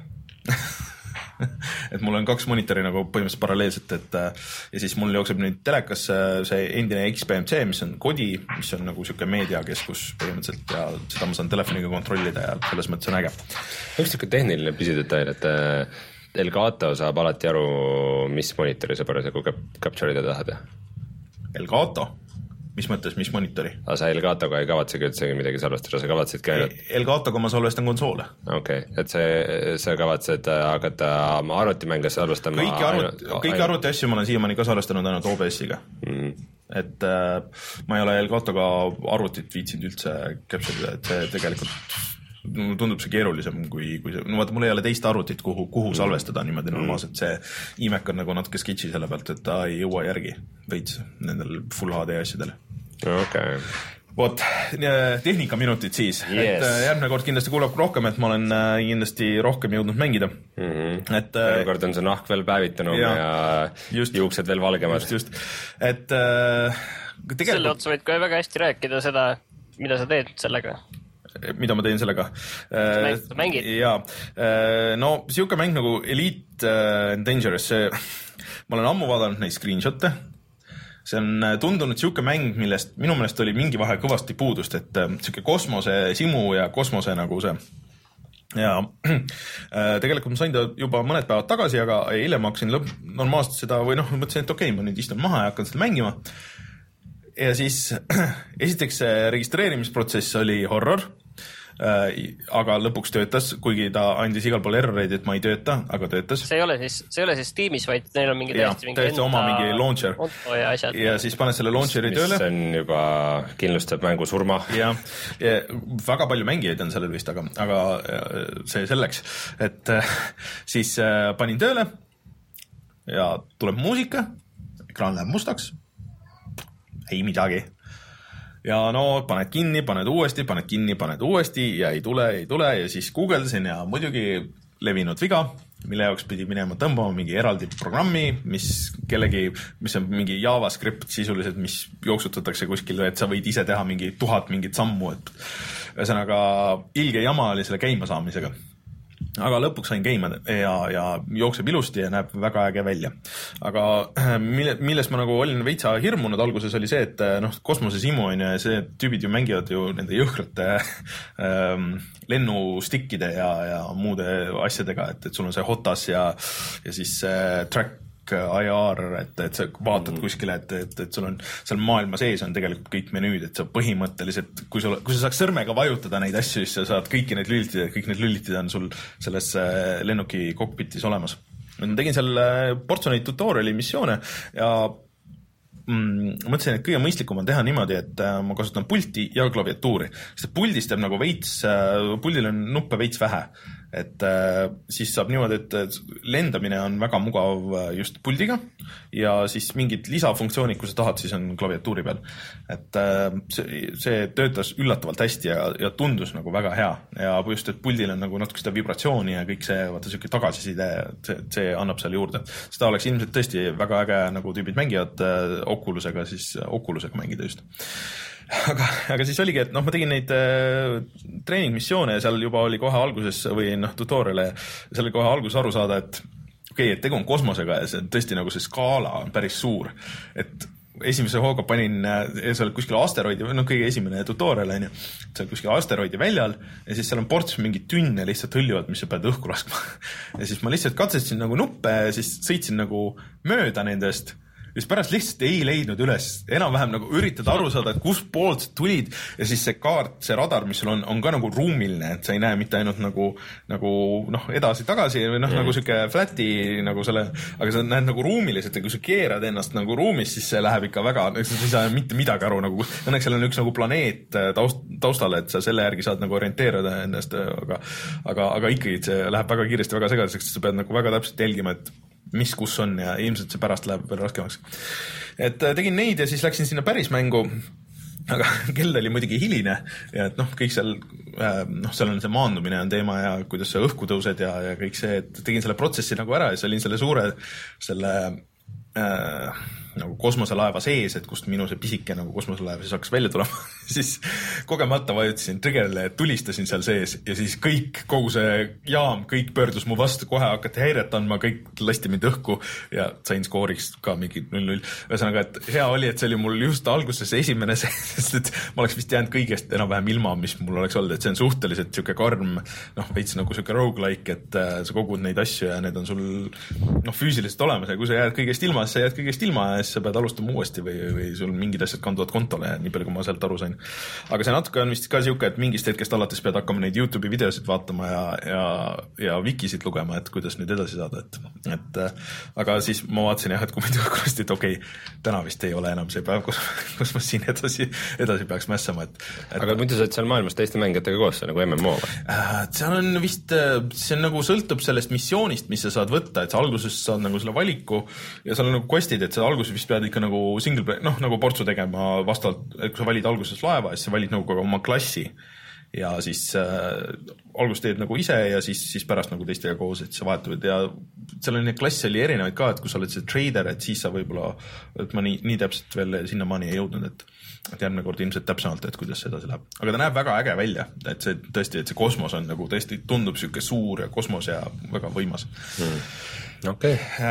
et mul on kaks monitori nagu põhimõtteliselt paralleelselt, et ja siis mul jookseb nüüd telekasse see endine X B M C, mis on kodi, mis on nagu siuke meediakeskus põhimõtteliselt ja seda ma saan telefoniga kontrollida ja selles mõttes on äge. Üks siuke tehniline pisidetail, et Elgato saab alati aru, mis monitori sa parasjagu capture'ida tahad? Elgato? Mis mõttes, mis monitori? Aga sa Elgatoga ei kavatsegi üldse midagi salvestada, sa kavatsedki ainult... Elgatoga ma salvestan konsoole. Okei, okay. Et see, sa kavatsed hakata arvutimänge salvestama... Kõiki, arvut, kõiki arvuti asju ma olen siiamaani ka salvestanud ainult O B S-iga. Mm. Et äh, ma ei ole Elgatoga arvutit viitsinud üldse capture'ida, et see tegelikult... tundub see keerulisem kui, kui see, no vaata, mul ei ole teist arvutit, kuhu, kuhu salvestada niimoodi normaalselt, see iMac on nagu natuke sketši selle pealt, et ta ei jõua järgi veits nendel Full H D asjadele. Okay. Vot, tehnikaminutid siis, yes. Et järgmine kord kindlasti kuulab rohkem, et ma olen kindlasti rohkem jõudnud mängida. Mm-hmm. Et järgmine kord on see nahk veel päevitanud ja, ja just, juuksed veel valgemad. Just, just. Et äh, tegelikult... Selle otsa võid ka väga hästi rääkida seda, mida sa teed sellega. Mida ma teen sellega? Mängid? Jaa. No, siuke mäng nagu Elite and Dangerous, see, ma olen ammu vaadanud neid screenshotte. See on tundunud siuke mäng, millest minu meelest oli mingi vahe kõvasti puudust, et siuke kosmose simu ja kosmose nagu see. Ja tegelikult ma sain ta juba mõned päevad tagasi, aga eile ma hakkasin lõpp, normaalselt seda, või noh, mõtlesin, et okei, okay, ma nüüd istun maha ja hakkan seda mängima. Ja siis esiteks registreerimisprotsess oli horror, aga lõpuks töötas, kuigi ta andis igal pool erroreid, et ma ei tööta, aga töötas. See ei ole siis, see ei ole siis Steamis, vaid neil on mingi täiesti mingi enda oma mingi launcher. Ja, asjad. Ja siis paned selle launcheri mis, tööle. Mis on juba kindlustab mängu surma. Ja, ja väga palju mängijaid on sellel vist, aga, aga see selleks, et siis panin tööle ja tuleb muusika, ekraan läheb mustaks. Ei midagi. Ja no paned kinni, paned uuesti, paned kinni, paned uuesti ja ei tule, ei tule ja siis guugeldasin ja muidugi levinud viga, mille jaoks pidi minema tõmbama mingi eraldi programmi, mis kellegi, mis on mingi JavaScript sisuliselt, mis jooksutatakse kuskil, et sa võid ise teha mingi tuhat mingit sammu, et ühesõnaga ilge jama oli selle käima saamisega. Aga lõpuks sain käima ja, ja jookseb ilusti ja näeb väga äge välja. Aga mille, millest ma nagu olin veitsa hirmunud alguses oli see, et noh, kosmosesimu on ja see tüübid ju mängivad ju nende jõhkrate ähm, lennustikkide ja, ja muude asjadega, et, et sul on see Hotas ja, ja siis äh, track I R, et, et sa vaatad kuskile, et, et, et sul on seal maailma sees on tegelikult kõik menüüd, et sa põhimõtteliselt, kui sul, kui sa saaks sõrmega vajutada neid asju, siis sa saad kõiki neid lülitida, kõik need lülitid on sul selles lennuki kokpitis olemas. Ma tegin seal portsu neid tutoriali missioone ja mm, mõtlesin, et kõige mõistlikum on teha niimoodi, et ma kasutan pulti ja klaviatuuri, sest puldis teeb nagu veits, puldil on nuppe veits vähe, et äh, siis saab niimoodi, et lendamine on väga mugav just puldiga ja siis mingid lisafunktsioonid, kui sa tahad, siis on klaviatuuri peal. Et äh, see, see töötas üllatavalt hästi ja, ja tundus nagu väga hea ja just, et puldil on nagu natuke seda vibratsiooni ja kõik see, vaata siuke tagasiside, see, see annab seal juurde. Seda oleks ilmselt tõesti väga äge, nagu tüübid mängivad äh, Oculusega, siis Oculusega mängida just. Aga, aga siis oligi, et noh, ma tegin neid äh, treeningmissioone ja seal juba oli kohe alguses või noh, tutoriale, seal oli kohe alguses aru saada, et okei, okay, et tegu on kosmosega ja see on tõesti nagu see skaala on päris suur, et esimese hooga panin, see oli kuskil asteroidi, noh kõige esimene tutorial on ju, see on kuskil asteroidi väljal ja siis seal on ports mingid tünne lihtsalt hõljuvad, mis sa pead õhku laskma ja siis ma lihtsalt katsetasin nagu nuppe ja siis sõitsin nagu mööda nendest ja siis pärast lihtsalt ei leidnud üles, enam-vähem nagu üritad aru saada, et kus poolt tulid ja siis see kaart, see radar, mis sul on, on ka nagu ruumiline, et sa ei näe mitte ainult nagu, nagu noh, edasi-tagasi või noh, mm. nagu siuke flati nagu selle, aga sa näed nagu ruumiliselt ja kui sa keerad ennast nagu ruumis, siis see läheb ikka väga, sa ei saa mitte midagi aru, nagu õnneks seal on üks nagu planeet taust, taustal, et sa selle järgi saad nagu orienteerida ennast, aga, aga, aga ikkagi see läheb väga kiiresti, väga segadiseks, sa pead nagu väga täpselt jälgima, et mis kus on ja ilmselt see pärast läheb veel raskemaks. Et tegin neid ja siis läksin sinna päris mängu, aga kell oli muidugi hiline ja et noh, kõik seal, noh, seal on see maandumine on teema ja kuidas sa õhku tõused ja, ja kõik see, et tegin selle protsessi nagu ära ja siis olin selle suure, selle äh, nagu kosmoselaeva sees, et kust minu see pisike nagu kosmoselaev siis hakkas välja tulema siis kogemata vajutasin triggerile, tulistasin seal sees ja siis kõik, kogu see jaam, kõik pöördus mu vastu, kohe hakati häiret andma, kõik lasti mind õhku ja sain skooriks ka mingi null null. Ühesõnaga, et hea oli, et see oli mul just alguses esimene see, sest et ma oleks vist jäänud kõigest enam-vähem ilma, mis mul oleks olnud, et see on suhteliselt siuke karm, noh, veits nagu siuke roguelike, et äh, sa kogud neid asju ja need on sul noh, füüsiliselt olemas ja kui sa jääd kõigest ilma, siis sa jääd kõigest ilma ja siis sa pead alustama uuesti või, või sul mingid asjad kanduvad kontole, nii palju, kui ma sealt aru sain. Aga see natuke on vist ka siuke, et mingist hetkest alates pead hakkama neid YouTube'i videosid vaatama ja, ja, ja wikisid lugema, et kuidas nüüd edasi saada, et, et aga siis ma vaatasin jah, et kui mind õhkulasti, et okei, okay, täna vist ei ole enam see päev, kus, kus ma siin edasi, edasi peaks mässama, et, et aga muidu sa oled seal maailmas teiste mängijatega koos, see nagu M M O või? Seal on vist, see on nagu sõltub sellest missioonist, mis sa saad võtta, et sa alguses saad nagu selle valiku ja seal on nagu questid, et sa alguses vist pead ikka nagu single play, noh, nagu portsu tegema vastavalt, et kui sa valid alguses laeva, siis sa valid nagu ka oma klassi ja siis äh, alguses teed nagu ise ja siis, siis pärast nagu teistega koos, et sa vahetavad ja seal on neid klasse oli erinevaid ka, et kui sa oled see trader, et siis sa võib-olla, et ma nii, nii täpselt veel sinnamaani ei jõudnud, et, et järgmine kord ilmselt täpsemalt, et kuidas see edasi läheb. Aga ta näeb väga äge välja, et see tõesti, et see kosmos on nagu tõesti tundub siuke suur ja kosmos ja väga võimas. Hmm. Okei. Okay.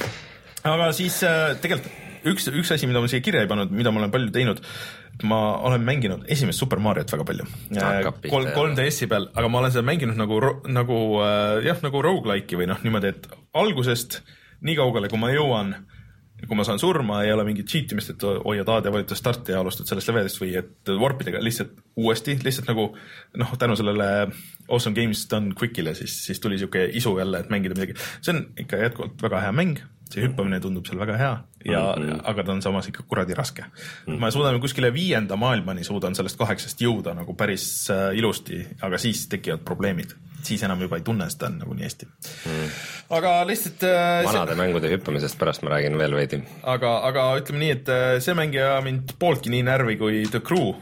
Äh, aga siis äh, tegelikult Üks, üks asi, mida ma siia kirja ei pannud, mida ma olen palju teinud, ma olen mänginud esimest Super Mariot väga palju. Kol, kolm D S-i peal, aga ma olen seda mänginud nagu, nagu, jah, nagu roguelike'i või noh, niimoodi, et algusest nii kaugele, kui ma jõuan, kui ma saan surma, ei ole mingit cheatimist, et hoiad aad ja valita starti ja alustad sellest levelist või et warpidega lihtsalt uuesti, lihtsalt nagu noh, tänu sellele Awesome Games Done Quickile, siis, siis tuli siuke isu jälle, et mängida midagi. See on ikka jätkuvalt väga hea mäng, see hüppamine tundub seal väga hea ja mm -hmm. aga ta on samas ikka kuradi raske. Mm -hmm. Ma suudan kuskile viienda maailmani, suudan sellest kaheksast jõuda nagu päris äh, ilusti, aga siis tekivad probleemid. Siis enam juba ei tunne seda nagu nii hästi. Mm. Aga lihtsalt... Äh, vanade see... mängude hüppamisest pärast ma räägin veel veidi. Aga, aga ütleme nii, et äh, see mängija mind pooltki nii närvi kui The Crew.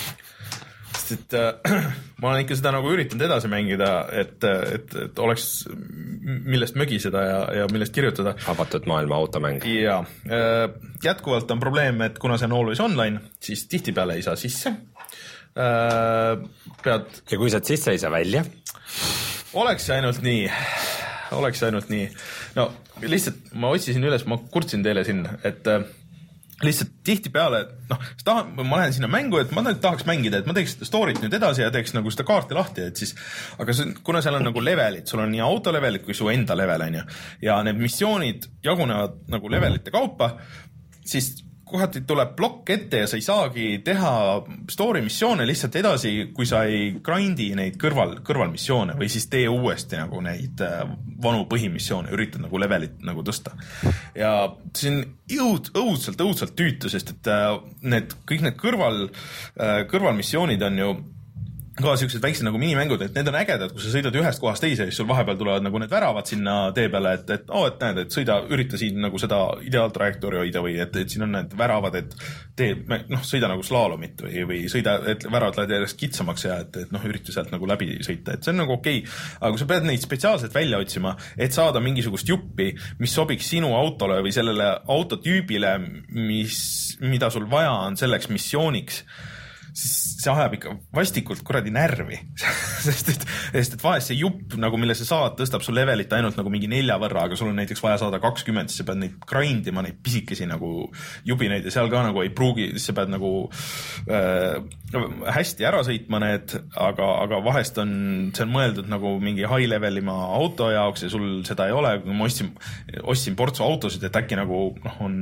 Sest et äh, ma olen ikka seda nagu üritanud edasi mängida, et, et, et oleks millest mögiseda ja, ja millest kirjutada. Avatud maailma automäng. Ja äh, jätkuvalt on probleem, et kuna see on always online, siis tihtipeale ei saa sisse. Äh, pead... Ja kui saad sisse, ei saa välja? Oleks ainult nii, oleks ainult nii. No lihtsalt ma otsisin üles, ma kurtsin teile siin, et lihtsalt tihtipeale, noh, tahan, ma lähen sinna mängu, et ma tahaks mängida, et ma teeks seda story't nüüd edasi ja teeks nagu seda kaarti lahti, et siis, aga see, kuna seal on nagu levelid, sul on nii autolevelid kui su enda level, on ju, ja need missioonid jagunevad nagu levelite kaupa, siis kohati tuleb plokk ette ja sa ei saagi teha story missioone lihtsalt edasi, kui sa ei grindi neid kõrval, kõrvalmissioone või siis tee uuesti nagu neid vanu põhimissioone, üritad nagu levelit nagu tõsta. Ja see on jõud, õudselt, õudselt tüütu, sest et need, kõik need kõrval, kõrvalmissioonid on ju ka siuksed väiksed nagu minimängud, et need on ägedad, kui sa sõidad ühest kohast teise, siis sul vahepeal tulevad nagu need väravad sinna tee peale, et, et oo, oh, et näed, et sõida, ürita siin nagu seda ideaaltrajektoori hoida või et, et siin on need väravad, et tee, noh, sõida nagu slaalomit või, või sõida, et väravad lähevad järjest kitsamaks ja et, et noh, ürita sealt nagu läbi sõita, et see on nagu okei okay. Aga kui sa pead neid spetsiaalselt välja otsima, et saada mingisugust juppi, mis sobiks sinu autole või sellele autotüübile, mis, mida sul vaja on selleks missiooniks, siis see ajab ikka vastikult kuradi närvi, sest et, sest et vahest see jupp, nagu mille sa saad, tõstab sul levelit ainult nagu mingi nelja võrra, aga sul on näiteks vaja saada kakskümmend, siis sa pead neid grindima, neid pisikesi nagu jubineid ja seal ka nagu ei pruugi, siis sa pead nagu äh, hästi ära sõitma need, aga, aga vahest on, see on mõeldud nagu mingi high levelima auto jaoks ja sul seda ei ole, kui ma ostsin, ostsin portsu autosid, et äkki nagu noh, on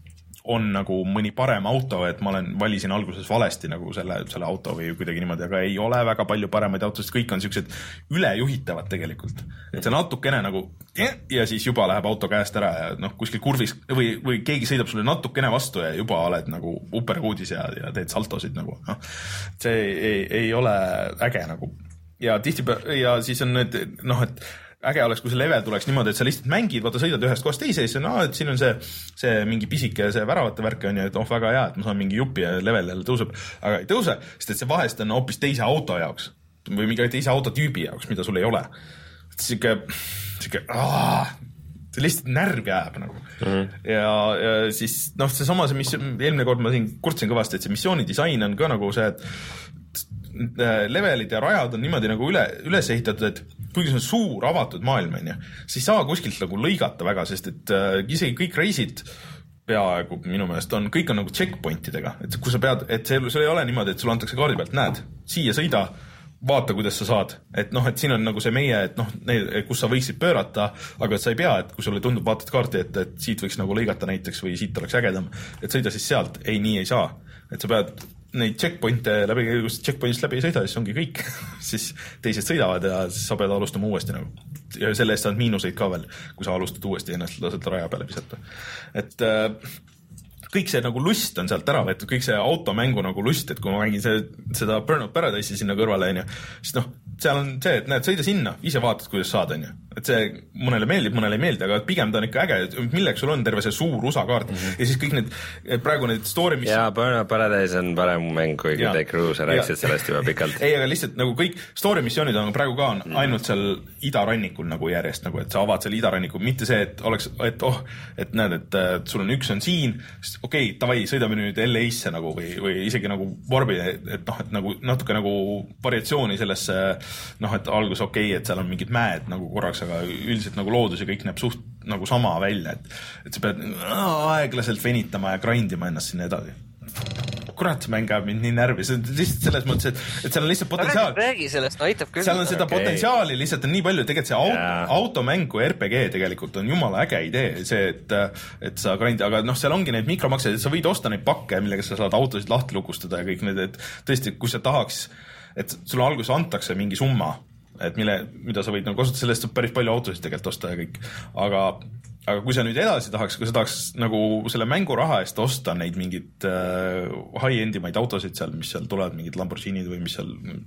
on nagu mõni parem auto, et ma olen, valisin alguses valesti nagu selle, selle auto või kuidagi niimoodi, aga ei ole väga palju paremaid autosid, kõik on siuksed ülejuhitavad tegelikult. Et see natukene nagu ja siis juba läheb auto käest ära ja noh, kuskil kurvis või, või keegi sõidab sulle natukene vastu ja juba oled nagu uperkuudis ja, ja teed saltosid nagu, noh. See ei, ei ole äge nagu. Ja tihti, ja siis on need, noh, et äge oleks, kui see level tuleks niimoodi, et sa lihtsalt mängid, vaata sõidad ühest kohast teise ja siis on, aa, et siin on see, see mingi pisike, see väravate värk on ja et oh, väga hea, et ma saan mingi jupi ja level jälle tõuseb, aga ei tõuse, sest et see vahest on hoopis teise auto jaoks või mingi teise autotüübi jaoks, mida sul ei ole. Siuke, siuke, aah, see lihtsalt närv jääb nagu. Mm-hmm. Ja, ja siis, noh, see sama, see, mis eelmine kord ma siin kurtsin kõvasti, et see missiooni disain on ka nagu see, et levelid ja rajad on niimoodi nagu üle, üles ehitatud, et kuigi see on suur avatud maailm, on ju, siis ei saa kuskilt nagu lõigata väga, sest et äh, isegi kõik reisid peaaegu minu meelest on, kõik on nagu checkpointidega, et kui sa pead, et see, sul ei ole niimoodi, et sul antakse kaardi pealt, näed, siia sõida, vaata, kuidas sa saad, et noh, et siin on nagu see meie, et noh, kus sa võiksid pöörata, aga et sa ei pea, et kui sulle tundub, vaatad kaarti, et, et siit võiks nagu lõigata näiteks või siit oleks ägedam, et sõida siis sealt, ei, nii ei saa, et sa pead neid checkpointe läbi, kui checkpointist läbi ei sõida, siis ongi kõik. Siis teised sõidavad ja siis sa pead alustama uuesti nagu. Ja selle eest saad miinuseid ka veel, kui sa alustad uuesti ennast lased raja peale pisata. Et äh, kõik see nagu lust on sealt ära võetud, kõik see automängu nagu lust, et kui ma mängin see, seda Burnout Paradise'i sinna kõrvale, on ju, siis noh, seal on see, et näed, sõida sinna, ise vaatad, kuidas saad, on ju. Et see mõnele meeldib, mõnele ei meeldi, aga pigem ta on ikka äge, et milleks sul on terve see suur U S A kaart mm-hmm. ja siis kõik need, praegu need story mis... Jaa, Burnout Paradise on parem mäng kui The Crew, sa rääkisid sellest juba pikalt. Ei, aga lihtsalt nagu kõik story missioonid on praegu ka on mm. ainult seal idarannikul nagu järjest, nagu et sa avad selle idarannikul, mitte see, et oleks, et oh, et näed, et, et sul on üks on siin, okei, okay, tavai, sõidame nüüd L A-sse nagu või, või isegi nagu vorbi, et, et noh, et nagu natuke nagu variatsiooni sellesse, noh, et algus okei okay,, et seal on mingid mäed nagu korraks, aga üldiselt nagu loodus ja kõik näeb suht nagu sama välja, et, et sa pead aeglaselt venitama ja grindima ennast sinna edasi. Kurat, see mäng ajab mind nii närvi, see on lihtsalt selles mõttes, et, et seal on lihtsalt potentsiaal. Räägi sellest, no aitab küll. Seal on seda okay. potentsiaali lihtsalt on nii palju, tegelikult see auto, yeah. automäng kui R P G tegelikult on jumala äge idee, see, et, et sa grindi, aga noh, seal ongi neid mikromakseid, et sa võid osta neid pakke, millega sa saad autosid lahti lukustada ja kõik need, et tõesti, kui sa tahaks, et sulle alguses antakse mingi summa, et mille, mida sa võid nagu kasutada, sellest saab päris palju autosid tegelikult osta ja kõik, aga, aga kui sa nüüd edasi tahaks, kui sa tahaks nagu selle mänguraha eest osta neid mingid äh, high-endimaid autosid seal, mis seal tulevad, mingid Lamborghinid või mis seal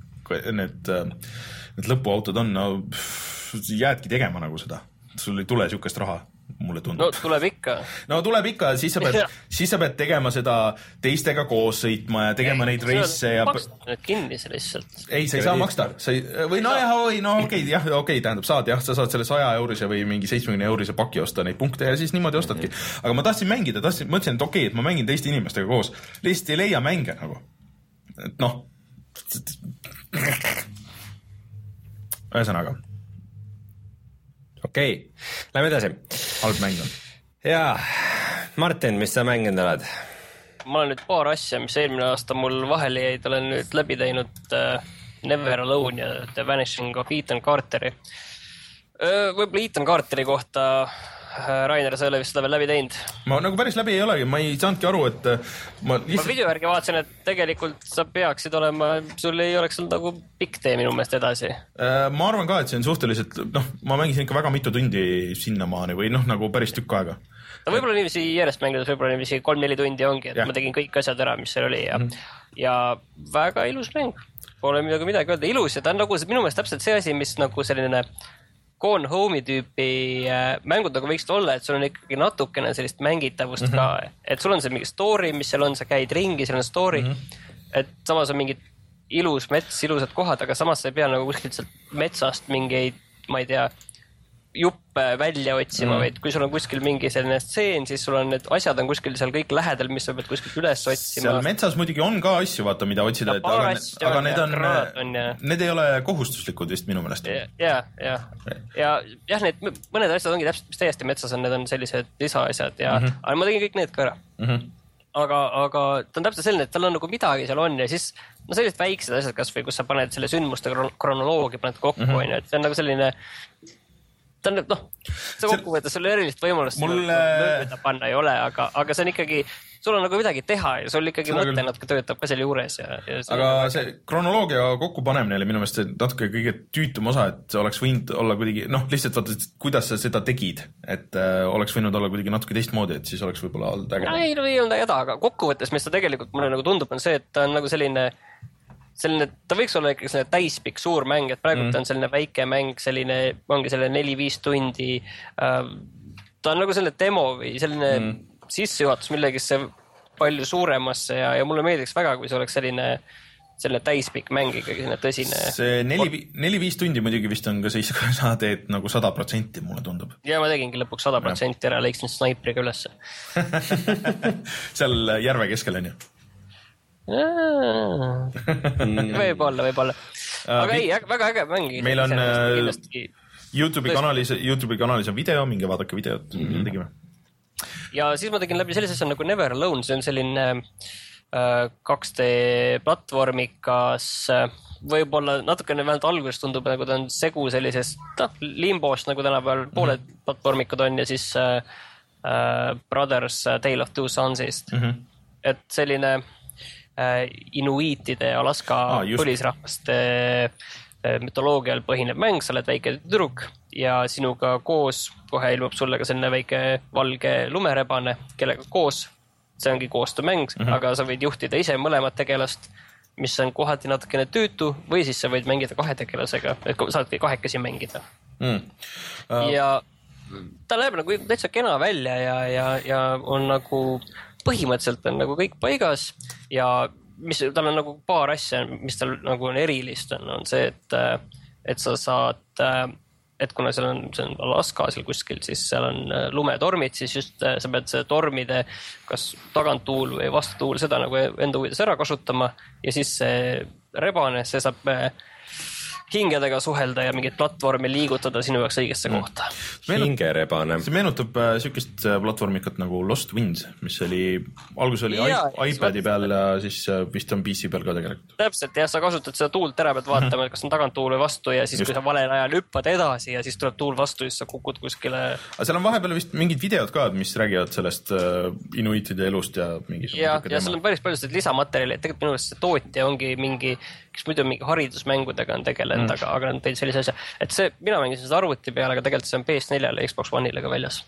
need, need lõpuautod on, no pff, jäädki tegema nagu seda, sul ei tule siukest raha, mulle tundub. No tuleb ikka. No tuleb ikka, siis sa pead, siis sa pead tegema seda teistega koos sõitma ja tegema ei, neid reisse ja... Maksad nüüd kinni see lihtsalt. Ei, sa ei saa maksta. Sa ei, või no jah, oi, no okei, okay, jah, okei, okay, tähendab, saad jah, sa saad selle saja eurise või mingi seitsmekümne eurise paki osta neid punkte ja siis niimoodi ostadki. Aga ma tahtsin mängida, tahtsin, mõtlesin, et okei, okay, et ma mängin teiste inimestega koos. Lihtsalt ei leia mänge nagu. Et noh. Ühesõnaga. Okei, okay. Lähme edasi. Halb mäng on. Jaa, Martin, mis sa mänginud oled? ma olen nüüd paar asja, mis eelmine aasta mul vahele jäid, olen nüüd läbi teinud uh, Never Alone ja The Vanishing of Ethan Carteri. Uh, võib-olla Ethan Carteri kohta Rainer, sa ei ole vist seda veel läbi teinud? Ma nagu päris läbi ei olegi, ma ei saanudki aru, et ma lihtsalt... Ma video järgi vaatasin, et tegelikult sa peaksid olema, sul ei oleks sul nagu pikk tee minu meelest edasi. Ma arvan ka, et see on suhteliselt, noh, ma mängisin ikka väga mitu tundi sinnamaani või noh, nagu päris tükk aega. Ta võib-olla niiviisi järjest mängides, võib-olla niiviisi kolm-neli tundi ongi, et ja. Ma tegin kõik asjad ära, mis seal oli ja, mm-hmm. ja väga ilus mäng. Pole midagi midagi öelda, ilus ja ta on nagu minu meelest täpselt see asi, mis nagu selline Gone Home'i tüüpi mängud nagu võiksid olla, et sul on ikkagi natukene sellist mängitavust mm-hmm. ka, et sul on see mingi story, mis seal on, sa käid ringi, seal on story, mm-hmm. et samas on mingid ilus mets, ilusad kohad, aga samas sa ei pea nagu kuskilt sealt metsast mingeid, ma ei tea, juppe välja otsima, mm. vaid kui sul on kuskil mingi selline stseen, siis sul on need asjad on kuskil seal kõik lähedal, mis sa pead kuskilt üles otsima. Seal metsas muidugi on ka asju, vaata, mida otsida, et aga, aga on, need, on, on, need ei ole kohustuslikud vist minu meelest. Ja, ja, ja, ja jah, need mõned asjad ongi täpselt, mis täiesti metsas on, need on sellised lisaasjad ja mm-hmm. aga ma tegin kõik need ka ära. Mm-hmm. Aga, aga ta on täpselt selline, et tal on nagu midagi seal on ja siis no sellised väiksed asjad kas või, kus sa paned selle sündmuste kronoloogia, paned kokku mm-hmm. on, et see on nagu selline ta on, noh, see kokkuvõttes sul erilist võimalust mul... mööda panna ei ole, aga, aga see on ikkagi, sul on nagu midagi teha ja sul ikkagi mõte küll... natuke töötab ka selle juures. Ja, ja see aga on... see kronoloogia kokkupanemine oli minu meelest natuke kõige tüütum osa, et see oleks võinud olla kuidagi, noh, lihtsalt vaata, kuidas sa seda tegid, et äh, oleks võinud olla kuidagi natuke teistmoodi, et siis oleks võib-olla olnud äge. Ei, no ei olnud häda, aga kokkuvõttes, mis ta tegelikult mulle nagu tundub, on see, et ta on nagu selline selline, ta võiks olla ikkagi selline täispikk suur mäng, et praegu mm. ta on selline väike mäng, selline, ongi selline neli-viis tundi. Äh, ta on nagu selline demo või selline mm. sissejuhatus millegisse palju suuremasse ja, ja mulle meeldiks väga, kui see oleks selline, selline täispikk mäng ikkagi, selline tõsine. See neli-viis tundi muidugi vist on ka siis, kui sa teed nagu sada protsenti, mulle tundub. Ja ma tegingi lõpuks sada protsenti ära, leiksin snaipriga ülesse. Seal järve keskel on ju. võib-olla, võib-olla. Aga ei, väga äge mängi. Meil on kindlasti... YouTube'i kanalis, YouTube'i kanalis on video, minge vaadake videot, mm-hmm. tegime. Ja siis ma tegin läbi sellise asja nagu Never Alone, see on selline äh, kaks D platvormikas, võib-olla natukene vähemalt alguses tundub, nagu ta on segu sellisest no, limbost, nagu tänapäeval pooled mm-hmm. platvormikud on ja siis äh, Brothers Tale of Two Sonsist. Mm-hmm. Et selline inuiitide Alaska ah, põlisrahvaste mütoloogial põhineb mäng, sa oled väike tüdruk ja sinuga koos kohe ilmub sulle ka selline väike valge lumerebane, kellega koos, see ongi koostöömäng, mm-hmm. aga sa võid juhtida ise mõlemat tegelast, mis on kohati natukene tüütu või siis sa võid mängida kahe tegelasega, et saadki kahekesi mängida. Mm. Uh... Ja ta näeb nagu täitsa kena välja ja, ja, ja on nagu põhimõtteliselt on nagu kõik paigas ja mis, tal on nagu paar asja, mis tal nagu on erilist on, on see, et, et sa saad, et kuna seal on, see on Alaska seal kuskil, siis seal on lumetormid, siis just sa pead see tormide kas taganttuul või vastutuul seda nagu enda huvides ära kasutama ja siis see rebane, see saab hingedega suhelda ja mingit platvormi liigutada sinu jaoks õigesse kohta. Hingerebane. See meenutab äh, sükest äh, platvormikat nagu Lost Winds, mis oli, algus oli ja, iPadi peal ja siis äh, vist on P C peal ka tegelikult. Täpselt, jah, sa kasutad seda tuult ära, pead vaatama, mm-hmm. kas on tagant tuul või vastu ja siis just. Kui sa valel ajal hüppad edasi ja siis tuleb tuul vastu, siis sa kukud kuskile. Aga seal on vahepeal vist mingid videod ka, mis räägivad sellest äh, inuitide elust ja mingi ja, ja seal on päris palju seda lisamaterjali, et tegelikult minu arust see tootja ongi mingi, kes muidu mingi haridusmängudega on tegelenud, mm. aga, aga nad teid sellise asja, et see, mina mängisin seda arvuti peale, aga tegelikult see on P S neljale ja Xbox One'ile ka väljas.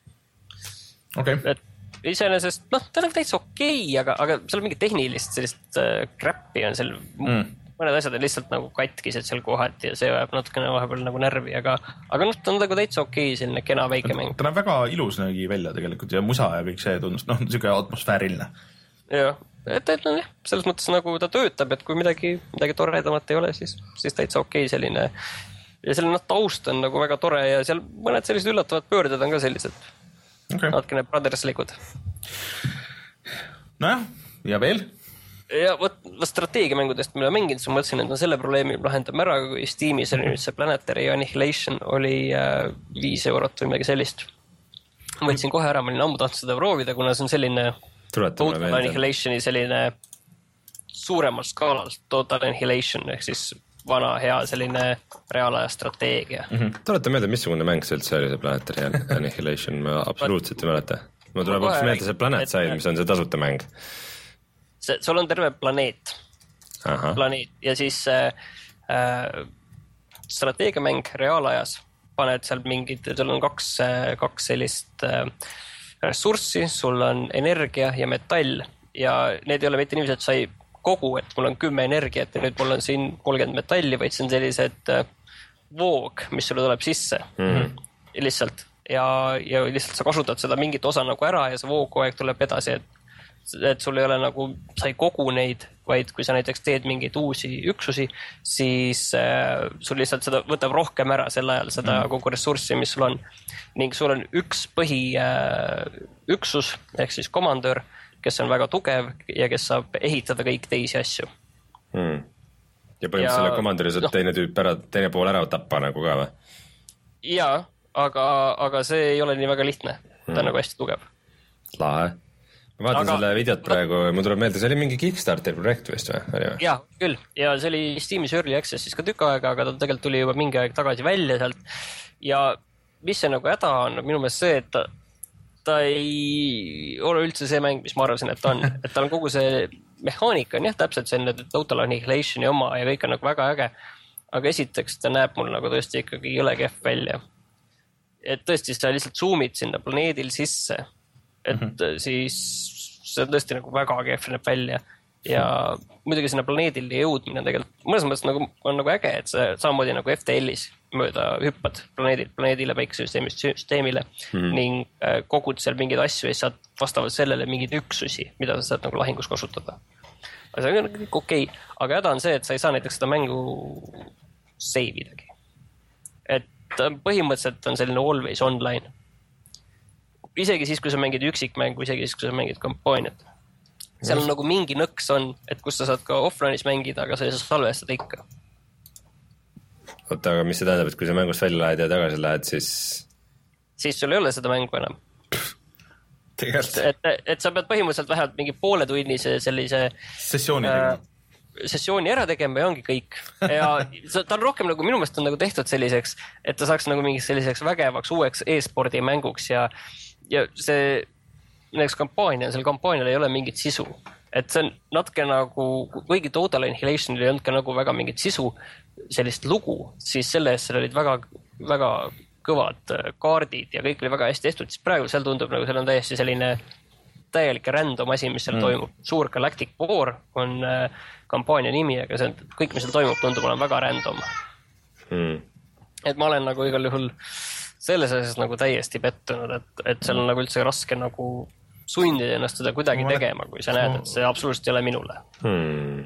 Okay. Et iseenesest, noh, ta on täitsa okei, okay, aga, aga seal on mingi tehnilist sellist äh, crappi on seal, mm. mõned asjad on lihtsalt nagu katkised seal kohad ja see vajab natukene vahepeal nagu närvi, aga, aga noh, ta on nagu täitsa okei, okay, selline kena väike mäng. Ta on väga ilus nägi välja tegelikult ja musa ja kõik see tundus, noh, niisugune atmosfääriline. Jah. Et, et no, jah, selles mõttes nagu ta töötab, et kui midagi, midagi toredamat ei ole, siis, siis täitsa okei okay, selline ja selline no, taust on nagu väga tore ja seal mõned sellised üllatavad pöörded on ka sellised okay. natukene brotherslikud. Nojah, ja veel? Ja võt, strateegiamängudest, mille mängin, siis ma mõtlesin, et no selle probleemi lahendame ära, kui Steamis oli nüüd see Planetary Annihilation oli äh, viis eurot või midagi sellist. Võtsin kohe ära, ma olin ammu tahtnud seda proovida, kuna see on selline Total Annihilationi selline suuremal skaalal Total Annihilation ehk siis vana hea selline reaalaja strateegia mm. -hmm. Tuleta meelde, missugune mäng see üldse oli, see Planetary Annihilation, ma absoluutselt ei mäleta. Ma tuleb hoopis meelde see Planet Side, mis on see tasuta mäng. See, sul on terve planeet. Aha. Planeet ja siis äh, äh, strateegiamäng reaalajas paned seal mingid, sul on kaks, kaks sellist äh, ressurssi, sul on energia ja metall ja need ei ole mitte niiviisi, et sa ei kogu, et mul on kümme energiat ja nüüd mul on siin kolmkümmend metalli, vaid see on sellised äh, voog, mis sulle tuleb sisse mm -hmm. lihtsalt ja, ja lihtsalt sa kasutad seda mingit osa nagu ära ja see voog kogu aeg tuleb edasi, et et sul ei ole nagu, sa ei kogu neid, vaid kui sa näiteks teed mingeid uusi üksusi, siis äh, sul lihtsalt seda võtab rohkem ära sel ajal seda mm. kogu ressurssi, mis sul on. Ning sul on üks põhi äh, üksus, ehk siis komandör, kes on väga tugev ja kes saab ehitada kõik teisi asju. Mm. Ja põhimõtteliselt selle komandöri saab no, teine tüüp ära, teine pool ära tappa nagu ka või? Jaa, aga, aga see ei ole nii väga lihtne. Ta on mm. nagu hästi tugev. Lahe. Ma vaatan aga, selle videot praegu, mul tuleb meelde, see oli mingi Kickstarter projekt vist või? Jah, küll. Ja see oli Steamis Early Accessis ka tükk aega, aga ta tegelikult tuli juba mingi aeg tagasi välja sealt. Ja mis see nagu häda on, minu meelest see, et ta, ta ei ole üldse see mäng, mis ma arvasin, et ta on. Et tal on kogu see mehaanika on jah, täpselt see Total Annihilationi oma ja kõik on nagu väga äge. Aga esiteks ta näeb mul nagu tõesti ikkagi jõle kehv välja. Et tõesti sa lihtsalt zoomid sinna planeedil sisse. Et mm -hmm. siis see on tõesti nagu väga kehv näeb välja ja muidugi sinna planeedile jõudmine tegelikult mõnes mõttes nagu, on nagu äge, et see samamoodi nagu F T L-is mööda hüppad planeedilt planeedile, päikesesüsteemist süsteemile mm -hmm. ning äh, kogud seal mingeid asju ja saad vastavalt sellele mingeid üksusi, mida sa saad nagu lahingus kasutada. Aga see on kõik okei, okay. Aga häda on see, et sa ei saa näiteks seda mängu save idagi. Et põhimõtteliselt on selline always online. Isegi siis, kui sa mängid üksikmängu, isegi siis, kui sa mängid kampaaniat. Seal on nagu mingi nõks on, et kus sa saad ka offline'is mängida, aga sa ei saa salvestada ikka. Oota, aga mis see tähendab, et kui sa mängust välja lähed ja tagasi lähed, siis... Siis sul ei ole seda mängu enam. Tegelikult. Et, et sa pead põhimõtteliselt vähemalt mingi poole tunnise sellise... Sessiooni äh, sessiooni ära tegema ja ongi kõik. Ja ta on rohkem nagu, minu meelest on nagu tehtud selliseks, et ta saaks nagu mingi selliseks vägevaks uueks e-spordi mänguks ja ja see näiteks kampaania, seal kampaanial ei ole mingit sisu. Et see on natuke nagu, kuigi Total Annihilationil ei olnud ka nagu väga mingit sisu, sellist lugu, siis selle eest seal olid väga, väga kõvad kaardid ja kõik oli väga hästi tehtud, siis praegu seal tundub nagu seal on täiesti selline täielik random asi, mis seal mm. toimub. Suur Galactic War on äh, kampaania nimi, aga see, kõik, mis seal toimub, tundub olen väga random. Mm. Et ma olen nagu igal juhul selles asjas nagu täiesti pettunud, et, et seal on nagu üldse raske nagu sundida ennast seda kuidagi ma tegema, kui sa näed, et see absoluutselt ei ole minule. Hmm.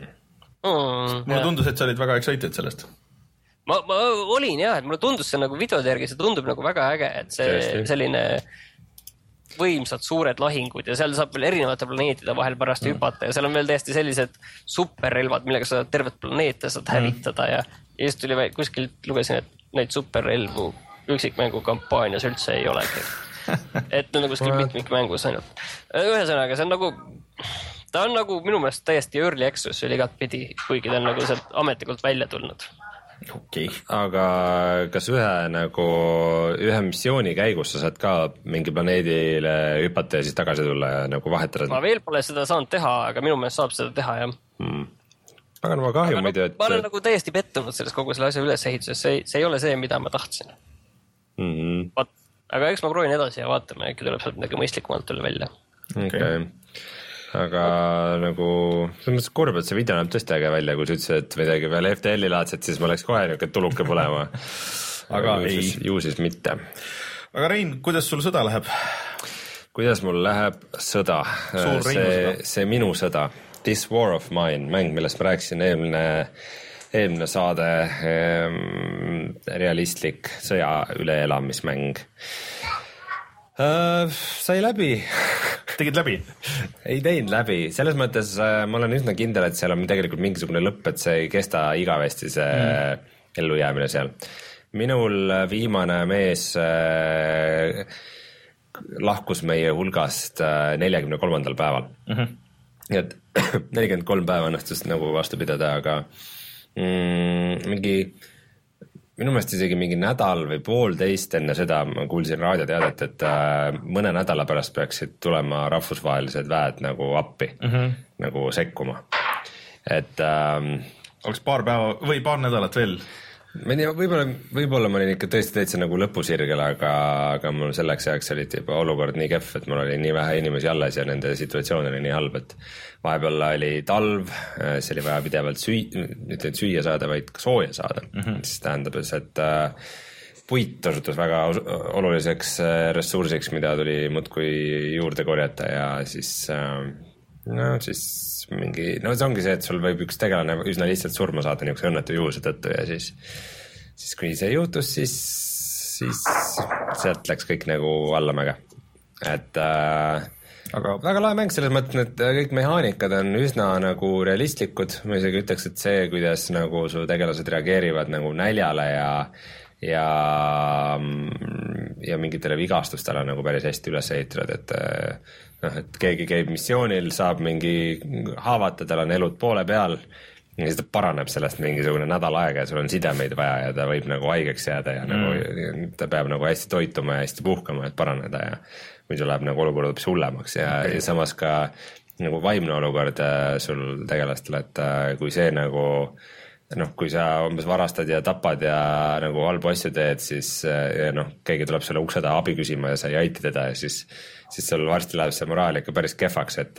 Mm, mulle tundus, et sa olid väga excited sellest. Ma, ma olin jah, et mulle tundus see nagu videode järgi, see tundub nagu väga äge, et see Tõesti. selline võimsad suured lahingud ja seal saab veel erinevate planeetide vahel pärast mm. hüpata ja seal on veel täiesti sellised superrelvad, millega sa tervet planeete saad hävitada mm. ja, ja just tuli kuskilt lugesin, et neid superrelvu üksikmängu kampaanias üldse ei olegi. Et need on kuskil mitmikmängus ainult. Ühesõnaga, see on nagu, ta on nagu minu meelest täiesti early access oli igat pidi, kuigi ta on nagu sealt ametlikult välja tulnud. Okei, okay. Aga kas ühe nagu, ühe missiooni käigus sa saad ka mingi planeedile hüpata ja siis tagasi tulla ja nagu vahetada? Ma veel pole seda saanud teha, aga minu meelest saab seda teha, jah. Hmm. Aga no ma kahju muidu, et... Ma olen nagu täiesti pettunud selles kogu selle asja ülesehituses, see, see ei ole see, mida ma tahtsin. Mm-hmm. Vaat, aga eks ma proovin edasi ja vaatame, äkki tuleb sealt midagi mõistlikumalt üle välja. Okei okay. Aga nagu selles mõttes kurb, et see video näeb tõesti äge välja, kui sa ütlesid, et midagi veel F T L-i laadset, siis ma läks kohe niisugune tuluke põlema. Aga ju ei. Siis, ju siis mitte. Aga Rein, kuidas sul sõda läheb? Kuidas mul läheb sõda? See, see minu sõda. This War of Mine, mäng, millest ma rääkisin eelmine, eelmine saade, realistlik sõja üleelamismäng. Uh, sai läbi. Tegid läbi? Ei teinud läbi. Selles mõttes uh, ma olen üsna kindel, et seal on tegelikult mingisugune lõpp, et see ei kesta igavesti see mm. ellujäämine seal. Minul viimane mees uh, lahkus meie hulgast neljakümne kolmandal päeval mm-hmm. nii et nelikümmend kolm päeva õnnestus nagu vastu pidada, aga mm, mingi minu meelest isegi mingi nädal või poolteist enne seda ma kuulsin raadioteadet, et äh, mõne nädala pärast peaksid tulema rahvusvahelised väed nagu appi mm-hmm. nagu sekkuma, et ähm, oleks paar päeva või paar nädalat veel? ma ei tea, võib-olla, võib-olla ma olin ikka tõesti täitsa nagu lõpusirgel, aga, aga mul selleks ajaks oli juba olukord nii kehv, et mul oli nii vähe inimesi alles ja nende situatsioon oli nii halb, et vahepeal oli talv, siis oli vaja pidevalt süüa, mitte süüa saada, vaid ka sooja saada mm-hmm. siis tähendab, et äh, puit osutus väga oluliseks ressursiks, mida tuli muudkui juurde korjata ja siis äh, no siis mingi, no see ongi see, et sul võib üks tegelane üsna lihtsalt surma saada niisuguse õnnetu juhuse tõttu ja siis siis kui see juhtus, siis siis sealt läks kõik nagu allamäge, et äh, aga väga lahe mäng selles mõttes, et kõik mehaanikad on üsna nagu realistlikud, ma isegi ütleks, et see, kuidas nagu su tegelased reageerivad nagu näljale ja ja ja mingitele vigastustele nagu päris hästi üles ehitatud, et noh, et keegi käib missioonil, saab mingi haavata, tal on elud poole peal ja siis ta paraneb sellest mingisugune nädal aega ja sul on sidemeid vaja ja ta võib nagu haigeks jääda ja mm. nagu ta peab nagu hästi toituma ja hästi puhkama, et paraneda ja muidu läheb nagu olukord hoopis hullemaks ja, okay. ja samas ka nagu vaimne olukord sul tegelastel, et kui see nagu noh, kui sa umbes varastad ja tapad ja nagu halbu asju teed, siis noh, keegi tuleb sulle ukse taha abi küsima ja sa ei aiti teda ja siis, siis sul varsti läheb see moraal ikka päris kehvaks, et,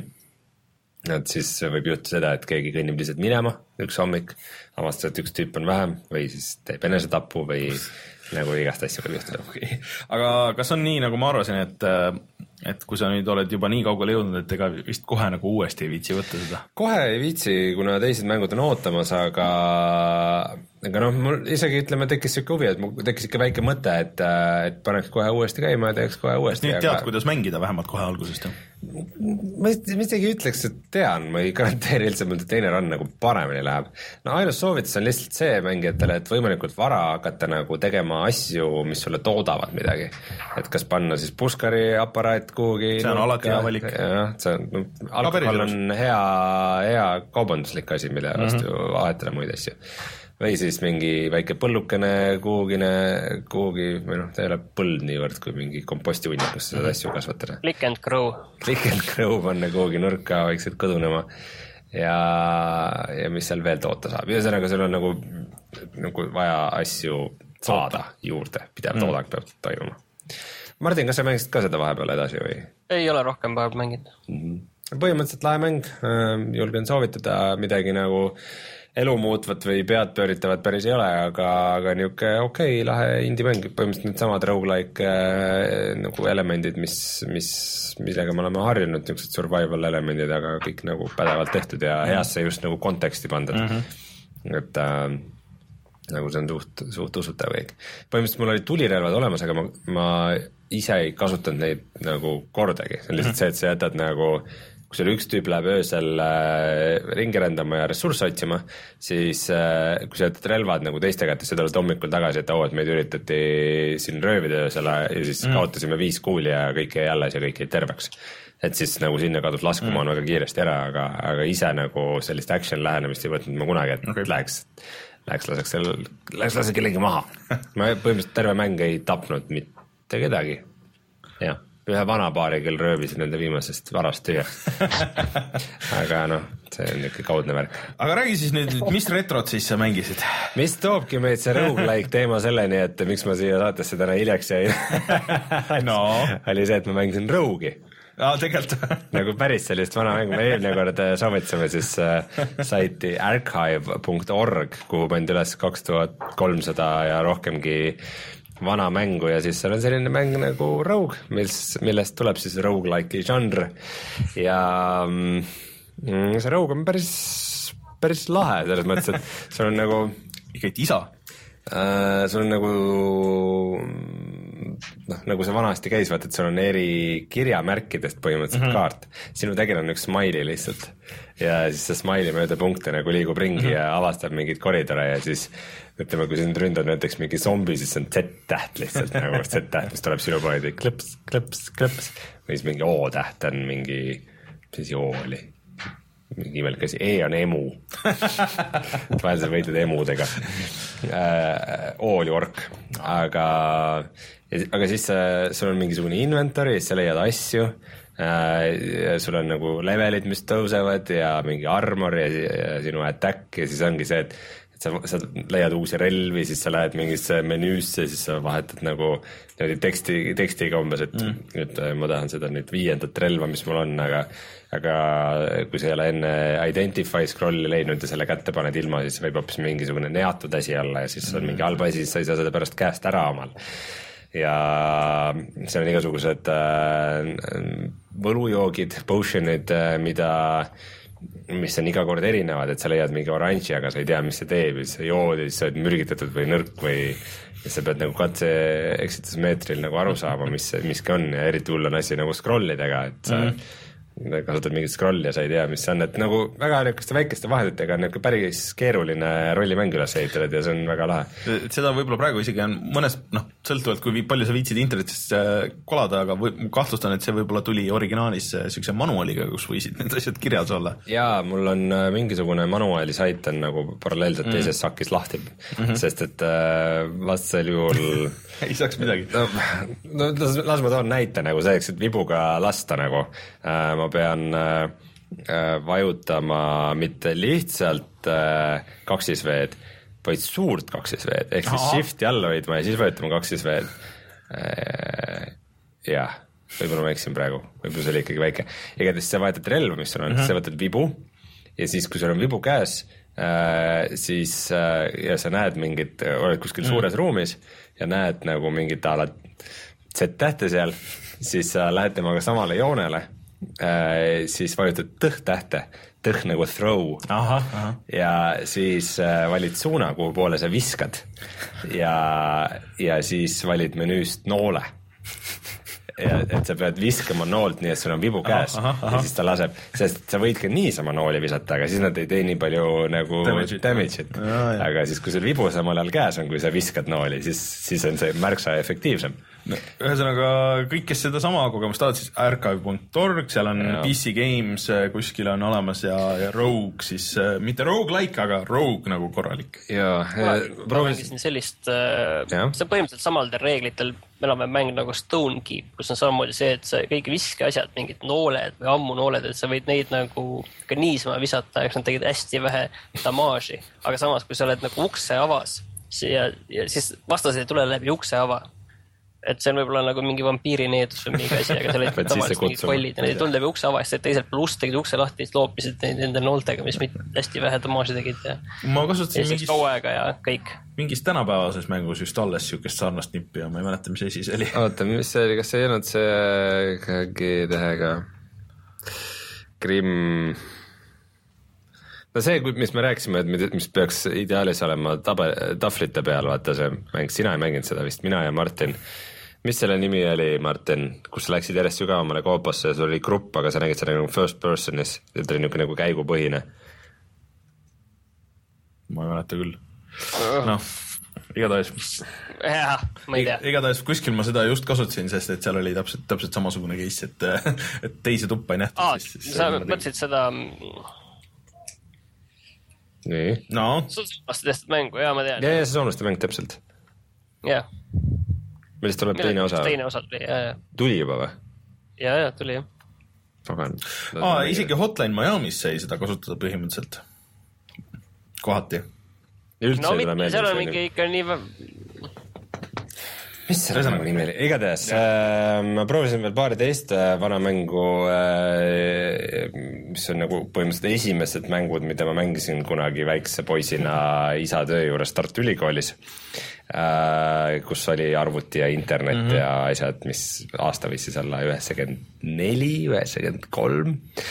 et siis võib juhtuda seda, et keegi kõnnib lihtsalt minema üks hommik, avastab, et üks tüüp on vähem või siis teeb enesetapu või nagu igast asja võib juhtuda. Okay. Aga kas on nii, nagu ma arvasin, et et kui sa nüüd oled juba nii kaugele jõudnud, et ega vist kohe nagu uuesti ei viitsi võtta seda? Kohe ei viitsi, kuna teised mängud on ootamas, aga aga noh, mul isegi ütleme, tekkis siuke huvi, et mul tekkis ikka väike mõte, et, et paneks kohe uuesti käima ja teeks kohe uuesti. Nii tead, aga... kuidas mängida vähemalt kohe algusest? Ma isegi ütleks, et tean, ma ei garanteeri üldse, mõnda teine run nagu paremini läheb. No ainus soovitus on lihtsalt see mängijatele, et võimalikult vara hakata nagu tegema asju, mis sulle toodavad midagi. Et kas panna siis puskari aparaat kuhugi. See on alati hea valik. Jah, see on, no, alkohol on hea, hea kaubanduslik asi, mille vastu mm-hmm. vahetada muid asju. Või siis mingi väike põllukene kuhugine, kuhugi, või noh, ta ei ole põld niivõrd kui mingi komposti hunnikus seda asju kasvatada. Click and grow. Click and grow panna kuhugi nurka vaikselt kõdunema ja, ja mis seal veel toota saab. Ühesõnaga, sul on nagu, nagu vaja asju saada juurde, pidev mm. toodang peab toimuma. Martin, kas sa mängisid ka seda vahepeal edasi või? Ei ole rohkem vahepeal mänginud. Mm-hmm. Põhimõtteliselt lahe mäng, julgen soovitada midagi nagu elu muutvat või pead pööritavat päris ei ole, aga, aga niuke okei, okay, lahe indie-mäng, põhimõtteliselt need samad roguelike äh, nagu elemendid, mis, mis, millega me oleme harjunud, niisugused survival elemendid, aga kõik nagu pädevalt tehtud ja heasse just nagu konteksti pandud mm-hmm. et äh, nagu see on suht, suht usutav kõik. Põhimõtteliselt mul oli tulirelvad olemas, aga ma, ma ise ei kasutanud neid nagu kordagi, see on lihtsalt see, et sa jätad nagu kui sul üks tüüp läheb öösel äh, ringi rändama ja ressursse otsima, siis äh, kui sa jätad relvad nagu teiste kätte, sa tuled hommikul tagasi, et oo, et meid üritati siin röövida öösel ja siis mm. kaotasime viis kuuli ja kõik jäi alles ja kõik jäi terveks. Et siis nagu sinna kadus laskumaan mm. väga kiiresti ära, aga, aga ise nagu sellist action lähenemist ei võtnud ma kunagi, et okay. läheks, läheks laseks seal, läheks lase kellegi maha. Ma põhimõtteliselt terve mäng ei tapnud mitte kedagi. Jah. Ühe vana paari küll röövisin nende viimasest varast tühjaks. aga noh, see on ikka kaudne värk. Aga räägi siis nüüd, mis retrot siis sa mängisid? Mis toobki meid see roguelike teema selleni, et miks ma siia saatesse täna hiljaks jäin? no. oli see, et ma mängisin Rogue'i. Aa, tegelikult. nagu päris sellist vana mängu, me eelmine kord soovitasime siis äh, saiti archive punkt org, kuhu pandi üles kaks tuhat kolmsada ja rohkemgi vana mängu ja siis seal on selline mäng nagu Rogue, mis, millest tuleb siis roguelike'i žanr ja mm, see Rogue on päris, päris lahe selles mõttes, et sul on nagu ikka et isa äh, sul on nagu noh, nagu see vanasti käis, vaata, et sul on eri kirjamärkidest põhimõtteliselt mm -hmm. kaart. Sinu tegel on üks smiley lihtsalt ja siis see smiley mööda punkte nagu liigub ringi mm -hmm. ja avastab mingeid koridore ja siis ütleme, kui sind ründab näiteks mingi zombi, siis see on Z-täht lihtsalt nagu Z-täht, mis tuleb sinu poole, klõps, klõps, klõps või siis mingi O-täht on mingi, mis siis O oli? mingi imelik asi, E on emu vahel sa võitled emudega äh, O oli ork, aga aga siis äh, sul on mingisugune inventory, siis sa leiad asju äh, sul on nagu levelid, mis tõusevad ja mingi armor ja, ja sinu attack ja siis ongi see, et et sa, sa leiad uusi relvi, siis sa lähed mingisse menüüsse, siis sa vahetad nagu niimoodi teksti, tekstiga umbes, et mm. nüüd ma tahan seda nüüd viiendat relva, mis mul on, aga aga kui sa ei ole enne identify scroll'i leidnud ja selle kätte paned ilma, siis võib hoopis mingisugune neatud asi olla ja siis on mm. mingi halb asi, siis sa ei saa seda pärast käest ära omal. Ja seal on igasugused äh, võlujoogid, potionid, mida mis on iga kord erinevad, et sa leiad mingi oranži, aga sa ei tea, mis see teeb ja siis sa jood ja siis sa oled mürgitatud või nõrk või ja sa pead nagu katse eksitusmeetril nagu aru saama, mis see miski on ja eriti hull on asi nagu scrollidega, et sa mm -hmm. kasutad mingit scrolli ja sa ei tea, mis see on, et nagu väga niisuguste väikeste vahenditega on niisugune päris keeruline rollimäng üles ehitada ja see on väga lahe. Et seda võib-olla praegu isegi on mõnes, noh, sõltuvalt kui palju sa viitsid internetist kolada, aga või, kahtlustan, et see võib-olla tuli originaalis niisuguse manuaaliga, kus võisid need asjad kirjas olla. Jaa, mul on mingisugune manuaali sait on nagu paralleelselt mm. teises sakis lahti mm, -hmm. sest et vastasel juhul ei saaks midagi. No, no las, las ma toon näite nagu selleks, et vibuga lasta nagu äh, ma pean äh, vajutama mitte lihtsalt äh, kaksisveed, vaid suurt kaksisveed, ehk siis shift'i alla hoidma ja siis vajutama kaksisveed äh,. jah, võib-olla ma eksin praegu, võib-olla see oli ikkagi väike. igatahes sa vahetad relva, mis sul on, uh -huh. sa võtad vibu ja siis, kui sul on vibu käes äh, siis äh, ja sa näed mingit, oled kuskil uh -huh. suures ruumis ja näed nagu mingit alad Z-tähte seal, siis sa lähed temaga samale joonele Äh, siis vajutad tõh-tähte, tõh nagu throw aha, aha. ja siis äh, valid suuna, kuhu poole sa viskad ja, ja siis valid menüüst noole ja et sa pead viskama noolt nii, et sul on vibu käes aha, aha, aha. ja siis ta laseb, sest sa võid ka niisama nooli visata, aga siis nad ei tee nii palju nagu damage'it, damage'it. aga siis, kui sul vibu samal ajal käes on, kui sa viskad nooli, siis, siis on see märksa efektiivsem. No, ühesõnaga kõik, kes seda sama kogemust tahavad, siis archive punkt org, seal on ja. P C Games kuskil on olemas ja, ja Rogue siis, mitte roguelike, aga Rogue nagu korralik. Ja, ma, ma mängisin sellist, see on põhimõtteliselt samadel reeglitel, me oleme mäng nagu Stone Keep, kus on samamoodi see, et sa kõik viskeasjad, mingid nooled või ammunooled, et sa võid neid nagu ka niisama visata, eks nad tegid hästi vähe damaaži, aga samas, kui sa oled nagu ukse avas ja, ja siis vastased ei tule läbi ukse ava. Et see on võib-olla nagu mingi vampiirineedus või mingi asi, aga seal olid tavaliselt mingid kollid ja need ei tulnud läbi ukse avast, et teiselt pool ust tegid ukse lahti ja siis loopisid neid nende nooltega, mis hästi vähe damaaži tegid ja ma kasutasin mingis, ja kõik. mingis tänapäevases mängus just alles niisugust sarnast nippi ja ma ei mäleta, mis asi see oli. Oota, mis see oli, kas see ei olnud see G-tähega Grimm? No see, mis me rääkisime, et mis peaks ideaalis olema tabe, tahvlite peal, vaata see mäng, sina ei mänginud seda vist, mina ja Martin. Mis selle nimi oli, Martin, kus sa läksid järjest sügavamale koopasse ja sul oli grupp, aga sa nägid seda nagu first person'is, et oli niisugune nagu käigupõhine. Ma ei mäleta küll. Noh, igatahes. Jah, ma ei tea. Igatahes kuskil ma seda just kasutasin, sest et seal oli täpselt, täpselt samasugune case, et, et teise tuppa ei nähtud. Aa, siis, sa mõtlesid seda... Nii. No. Soonlaste tehtud mängu, jaa, ma tean. Ja, ja see soonlaste mäng täpselt. Jah. Millest tuleb teine osa? Teine osa tuli, jah, jah. Tuli juba või? Jaa, jah, tuli, jah. Pagan. Aa, isegi Hotline Miami's sai seda kasutada põhimõtteliselt. Kohati. No mitte, seal on mingi ikka nii... Mis see on nimi oli? Igatahes, äh, ma proovisin veel paari teist äh, vana mängu, äh, mis on nagu põhimõtteliselt esimesed mängud, mida ma mängisin kunagi väikse poisina isa töö juures Tartu Ülikoolis, äh, kus oli arvuti ja internet mm -hmm. ja asjad, mis aasta võis siis olla üheksakümmend neli, üheksakümmend kolm.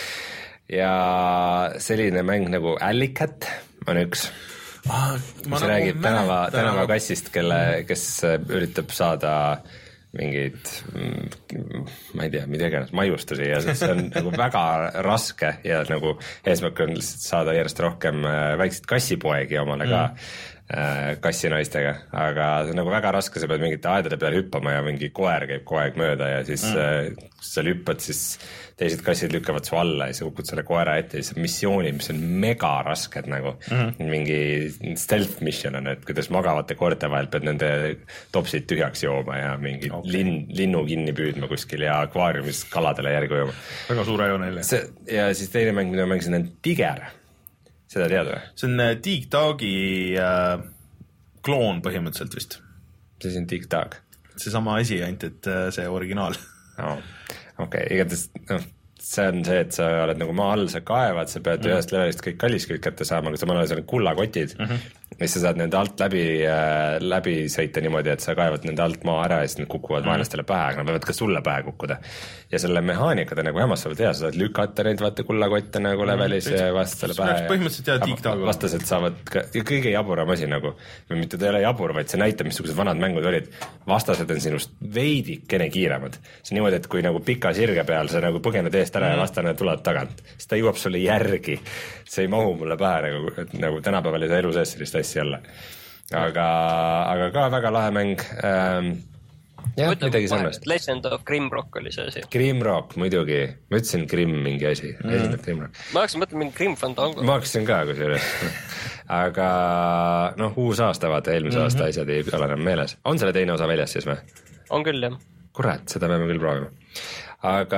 Ja selline mäng nagu Alleycat on üks. Ah, mis räägib tänava, tänava kassist, kelle, kes üritab saada mingid, ma ei tea, mida iganes, maiustusi ja see on nagu väga raske ja nagu eesmärk on saada järjest rohkem väikseid kassipoegi omale ka mm. kassinaistega, aga see on nagu väga raske, sa pead mingite aedade peale hüppama ja mingi koer käib kogu aeg mööda ja siis mm. kui sa hüppad, siis teised kassid lükkavad su alla ja sa hukud selle koera ette ja siis missiooni, mis on mega rasked nagu mm. mingi stealth mission on, et kuidas magavate koerte vahel pead nende topsid tühjaks jooma ja mingi okay. linn, linnu kinni püüdma kuskil ja akvaariumis kaladele järgi jooma. Väga suure joonel. Ja siis teine mäng, mida ma mängisin, on Tiger. Seda tead või? See on Dig Dagi äh, kloon põhimõtteliselt vist. See on Dig Dag? See sama asi, ainult et äh, see originaal. No, okei, okay. Igatahes no, see on see, et sa oled nagu maa all, sa kaevad, sa pead mm. ühest levelist kõik kallisküld kätte saama, aga samal ajal seal on kullakotid mm -hmm. ja sa saad nende alt läbi, äh, läbi sõita niimoodi, et sa kaevad nende alt maa ära ja siis need kukuvad mm. vaenlastele pähe, aga nad võivad ka sulle pähe kukkuda. Ja selle mehaanikad on nagu hämmastavalt hea, sa saad lükata neid vaata kullakotte nagu levelis mm. ja vastasele pähe. Põhimõtteliselt jah, Dig Dag. Vastased saavad ka, kõige jaburam asi nagu, või mitte ta ei ole jabur, vaid see näitab, missugused vanad mängud olid. Vastased on sinust veidikene kiiremad. See on niimoodi, et kui nagu pika sirge peal sa nagu põgened eest ära mm. ja vastane tuleb tagant, siis ta jõuab sulle järgi. See ei mahu mulle pähe nagu, et nagu tänapäeval ei saa elu sees sellist asja olla. Aga, aga ka väga lahe mäng. Ähm, jah, Mõtleb midagi sarnast. Legend of Grimrock oli see asi. Grimrock, muidugi. Ma ütlesin Grim mingi asi. Mm. Ma hakkasin mõtlema mingi Grim Fandango. Ma hakkasin ka kusjuures. Aga noh, uus aasta vaata, eelmise mm-hmm. aasta asjad ei ole enam meeles. On selle teine osa väljas siis või? On küll, jah. Kurat, seda peame küll proovima. Aga,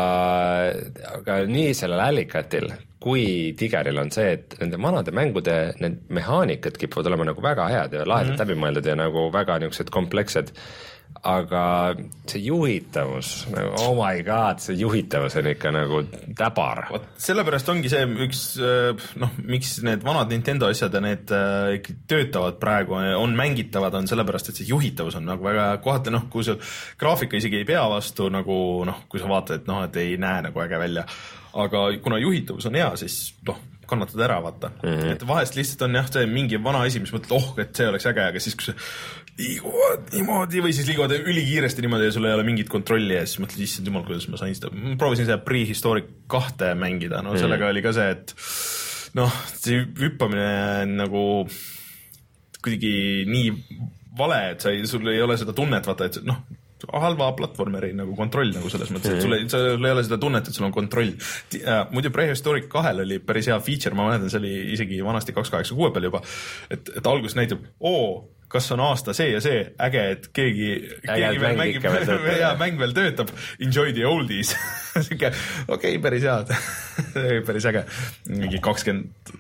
aga nii sellel Allikatil kui Tigeril on see, et nende vanade mängude need mehaanikad kipuvad olema nagu väga head ja lahedalt mm-hmm. läbimõeldud ja nagu väga niisugused komplekssed. Aga see juhitavus, nagu, oh my god, see juhitavus on ikka nagu täbar. Sellepärast ongi see üks, noh, miks need vanad Nintendo asjad ja need äh, töötavad praegu, on mängitavad, on sellepärast, et see juhitavus on nagu väga kohati, noh, kui see graafika isegi ei pea vastu, nagu, noh, kui sa vaatad, et noh, et ei näe nagu äge välja. Aga kuna juhitavus on hea, siis noh, kannatad ära, vaata. Mm-hmm. Et vahest lihtsalt on jah, see mingi vana asi, mis mõtled, oh, et see oleks äge, aga siis kui see liiguvad niimoodi või siis liiguvad ülikiiresti niimoodi ja sul ei ole mingit kontrolli ja siis mõtled, issand jumal, kuidas ma sain seda. Ma proovisin seda Prehistoric kahte mängida, no mm-hmm. sellega oli ka see, et noh, see hüppamine nagu kuidagi nii vale, et sa ei, sul ei ole seda tunnet, vaata, et noh, halva platvormeri nagu kontroll nagu selles mõttes, et sul ei, sul ei ole seda tunnet, et sul on kontroll. Muidu Prehistoric kahel oli päris hea feature, ma mäletan, see oli isegi vanasti kaks kaheksakümmend kuus peal juba, et, et algus näitab, oo, kas on aasta see ja see, äge, et keegi, keegi veel mängib, ja mäng veel töötab, enjoy the oldies. Okei, okay, päris head. Päris äge. Mingi kakskümmend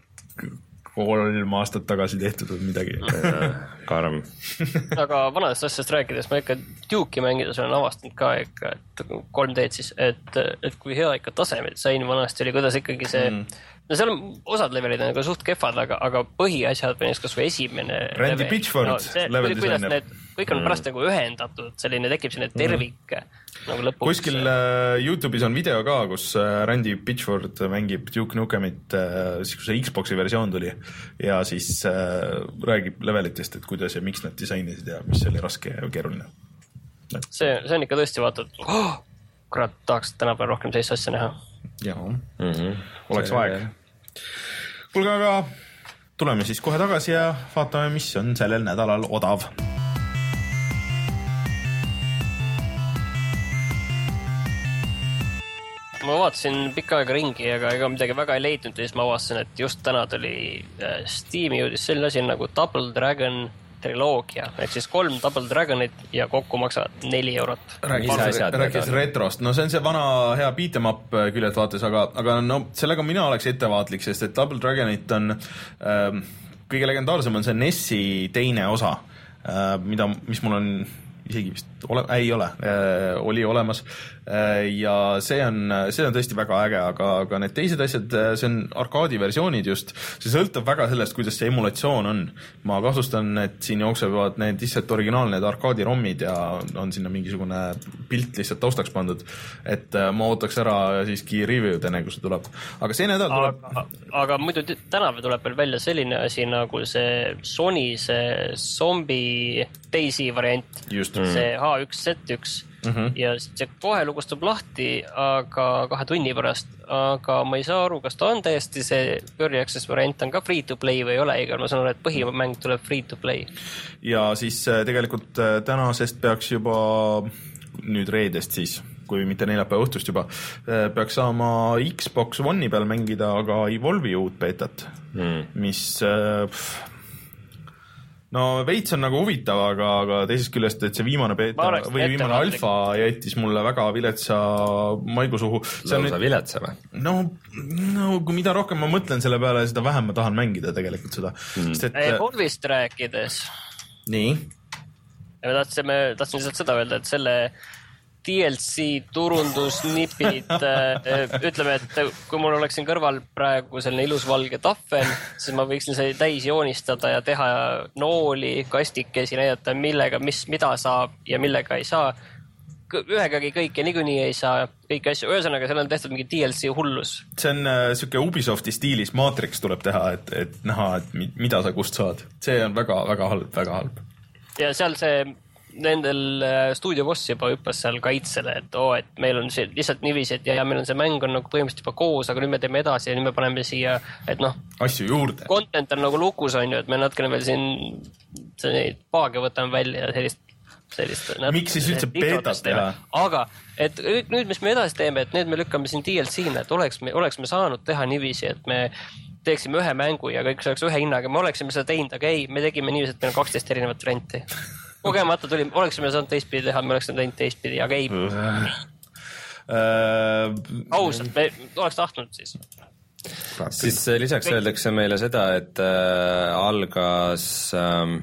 kolm aastat tagasi tehtud või midagi. Karm. Aga vanadest asjast rääkides, ma ikka Duke'i mängides olen avastanud ka ikka, et kolm D siis, et, et kui hea ikka tasemed sain vanasti oli, kuidas ikkagi see mm. no seal on osad levelid on nagu suht kehvad, aga, aga põhiasjad või kas või esimene Randy level, Pitchford no, see, level designer. Kõik on mm. pärast nagu ühendatud, selline tekib selline tervik mm. nagu lõpuks. Kuskil uh, YouTube'is on video ka, kus uh, Randy Pitchford mängib Duke Nukemit, uh, siis kui see Xbox'i versioon tuli ja siis uh, räägib levelitest, et kuidas ja miks nad disainisid ja mis oli raske ja keeruline. See, see on ikka tõesti vaata, et oh, kurat, tahaks tänapäeval rohkem sellist asja näha. Jaa, mm-hmm. oleks see... aeg. Kuulge, aga tuleme siis kohe tagasi ja vaatame, mis on sellel nädalal odav. Ma vaatasin pikka aega ringi, aga ega midagi väga ei leidnud ja siis ma avastasin, et just täna tuli Steam'i jõudis selline asi nagu Double Dragon triloogia, et siis kolm Double Dragonit ja kokku maksavad neli eurot. Rääkis retrost, no see on see vana hea beat em up küljelt vaates, aga, aga no sellega mina oleks ettevaatlik, sest et Double Dragonit on äh, kõige legendaarsem on see N E S-i teine osa, äh, mida, mis mul on isegi vist ole, ei ole, äh, oli olemas äh, ja see on, see on tõesti väga äge, aga, aga need teised asjad, see on arkaadi versioonid just, see sõltub väga sellest, kuidas see emulatsioon on. Ma kahtlustan, et siin jooksevad need lihtsalt originaalne arkaadi rommid ja on sinna mingisugune pilt lihtsalt taustaks pandud, et äh, ma ootaks ära siiski review'd enne, kui see tuleb. Aga see nädal tuleb... Aga, aga muidu tänav tuleb veel välja selline asi nagu see Sony, see Zombie Daisy variant. Just. mm. see H üks Z üks mm -hmm. ja see kohe lugustub lahti, aga kahe tunni pärast, aga ma ei saa aru, kas ta on täiesti see Early Access variant on ka free to play või ei ole, ega ma saan aru, et põhimäng tuleb free to play. Ja siis tegelikult tänasest peaks juba nüüd reedest siis, kui mitte neljapäeva õhtust juba, peaks saama Xbox One'i peal mängida aga Evolve'i uut beetat, mm. mis pff, no veits on nagu huvitav, aga, aga teisest küljest, et see viimane beeta või viimane alfa jättis mulle väga viletsa maigu suhu. Lausa viletsa või? No, no kui mida rohkem ma mõtlen selle peale, seda vähem ma tahan mängida tegelikult seda. Mm. Et... Evolve'ist rääkides. Nii? Me tahtsime, tahtsin lihtsalt seda öelda, et selle D L C turundusnipid, ütleme, et kui mul oleks siin kõrval praegu selline ilus valge tahvel, siis ma võiksin see täis joonistada ja teha nooli, kastikesi, näidata millega, mis, mida saab ja millega ei saa. Ühegagi kõike niikuinii ei saa, kõiki asju. Ühesõnaga, seal on tehtud mingi D L C hullus. See on äh, siuke Ubisofti stiilis Matrix tuleb teha, et, et näha, et mida sa kust saad. See on väga, väga halb, väga halb. Ja seal see nendel stuudio boss juba hüppas seal kaitsele, et oo, et meil on see lihtsalt niiviisi, et ja, ja meil on see mäng on nagu põhimõtteliselt juba koos, aga nüüd me teeme edasi ja nüüd me paneme siia, et noh, asju juurde. Content on nagu lukus, on ju, et me natukene veel siin neid paage võtame välja ja sellist, sellist miks siis üldse beetat teha? Aga, et nüüd, mis me edasi teeme, et need me lükkame siin D L C-na, et oleks me, oleks me saanud teha niiviisi, et me teeksime ühe mängu ja kõik see oleks ühe hinnaga, me oleksime seda teinud, aga ei, me tegime niiviisi, et meil on kaksteist erinevat varianti. Kogemata tuli, oleksime saanud teistpidi teha, me oleksime teinud teistpidi, aga ei. Ausalt, me oleks tahtnud siis. Siis lisaks öeldakse meile seda, et äh, algas ähm,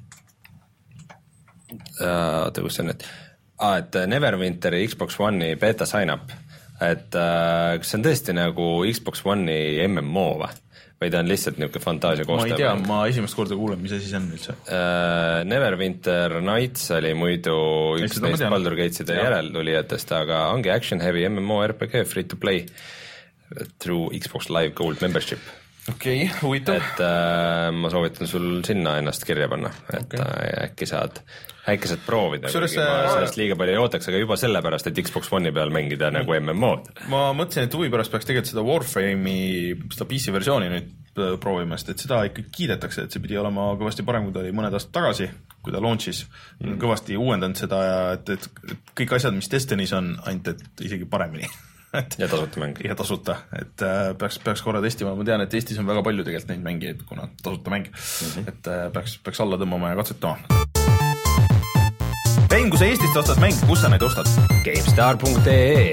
äh, oota, kus see on nüüd? Ah, et Neverwinteri Xbox One'i beta sign-up, et äh, kas see on tõesti nagu Xbox One'i M M O või? Või ta on lihtsalt niisugune fantaasia koostöö? Ma ei tea, ma esimest korda kuulen, mis asi see on üldse. Uh, Neverwinter Nights oli muidu üks neist Baldur Gates'ide järeltulijatest, aga ongi action heavy M M O R P G free to play through Xbox Live Gold membership. Okei, okay, huvitav. Et uh, ma soovitan sul sinna ennast kirja panna, et okay. uh, äkki saad äkki saad proovida, kuigi ma sellest liiga palju ei ootaks, aga juba sellepärast, et Xbox One'i peal mängida mm. nagu M M O-d. Ma mõtlesin, et huvi pärast peaks tegelikult seda Warframe'i, seda P C versiooni nüüd proovima, et seda ikka kiidetakse, et see pidi olema kõvasti parem, kui ta oli mõned aastad tagasi, kui ta launchis. Mm. Kõvasti uuendanud seda ja et, et, et kõik asjad, mis Destiny's on, ainult et isegi paremini. Et, ja tasuta mäng. Ja tasuta, et äh, peaks, peaks korra testima. Ma tean, et Eestis on väga palju tegelikult neid mängijaid, kuna tasuta mäng. Mm-hmm. Et äh, peaks, peaks alla tõmbama ja katsetama. Rein, kui sa Eestist ostad mäng, kus sa neid ostad? GameStar punkt ee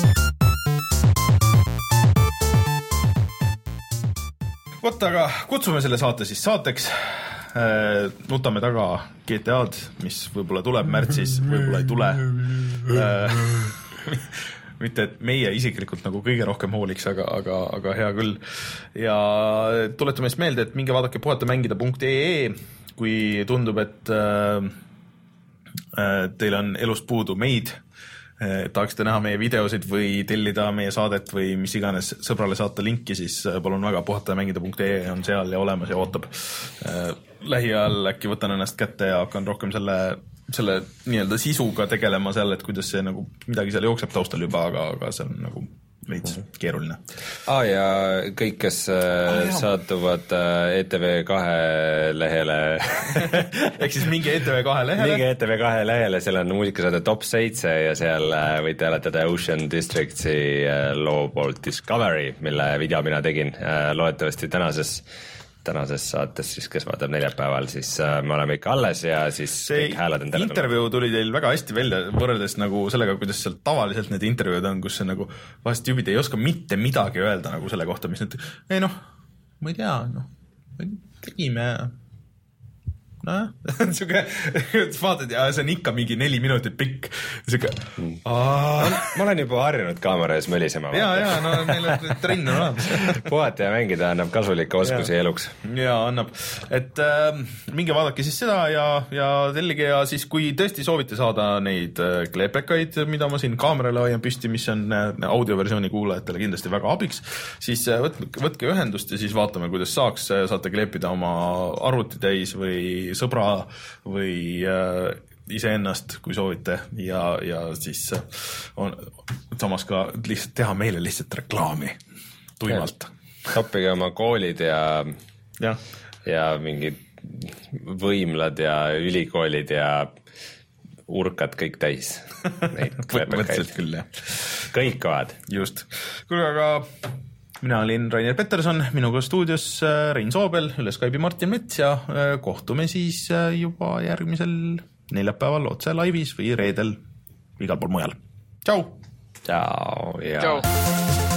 Vot, aga kutsume selle saate siis saateks. Äh, nutame taga G T A-d, mis võib-olla tuleb märtsis, võib-olla ei tule. Äh, mitte, et meie isiklikult nagu kõige rohkem hooliks, aga, aga, aga hea küll. Ja tuletame siis meelde, et minge vaadake puhatamängida punkt ee, kui tundub, et äh, teil on elust puudu meid, tahaksite näha meie videosid või tellida meie saadet või mis iganes sõbrale saata linki, siis palun väga, puhatamängida punkt ee on seal ja olemas ja ootab. Lähiajal äkki võtan ennast kätte ja hakkan rohkem selle, selle nii-öelda sisuga tegelema seal, et kuidas see nagu midagi seal jookseb taustal juba, aga, aga see on nagu veits keeruline. Ah, ja kõik, kes ah, saatuvad E T V kahe lehele ehk siis mingi E T V kahe lehele mingi E T V kahe lehele, seal on muusikasaade Top seitse ja seal võite hääletada Ocean Districtsi loo poolt Discovery, mille video mina tegin loodetavasti tänases tänases saates, siis kes vaatab neljapäeval, siis äh, me oleme ikka alles ja siis see kõik hääled on teile. Intervjuu tuli teil väga hästi välja võrreldes nagu sellega, kuidas seal tavaliselt need intervjuud on, kus see nagu vahest jubid ei oska mitte midagi öelda nagu selle kohta, mis nüüd, ei noh, ma ei tea, noh, tegime, noh, siuke, vaatad ja see on ikka mingi neli minutit pikk, siuke, aaa. Ma olen juba harjunud kaamera ees mölisema. Ja, ja, no meil on trenn on olemas. Puhata ja mängida annab kasulikke oskusi ja. Eluks. Ja, annab. Et äh, minge vaadake siis seda ja, ja tellige ja siis kui tõesti soovite saada neid äh, kleepekaid, mida ma siin kaamerale hoian püsti, mis on äh, audioversiooni kuulajatele kindlasti väga abiks, siis äh, võtke, võtke ühendust ja siis vaatame, kuidas saaks, saate kleepida oma arvuti täis või sõbra või äh, iseennast, kui soovite ja, ja siis on samas ka lihtsalt teha meile lihtsalt reklaami tuimalt. Toppige oma koolid ja, ja. ja mingid võimlad ja ülikoolid ja urkad kõik täis. Mõtleselt küll, jah. Kõik kohad. Just. Kuule, aga mina olin Rainer Peterson, minuga stuudios Rein Soobel, üle Skype'i Martin Mets ja kohtume siis juba järgmisel neljapäeval otse laivis või reedel igal pool mujal. Tšau! Tšau! Tšau!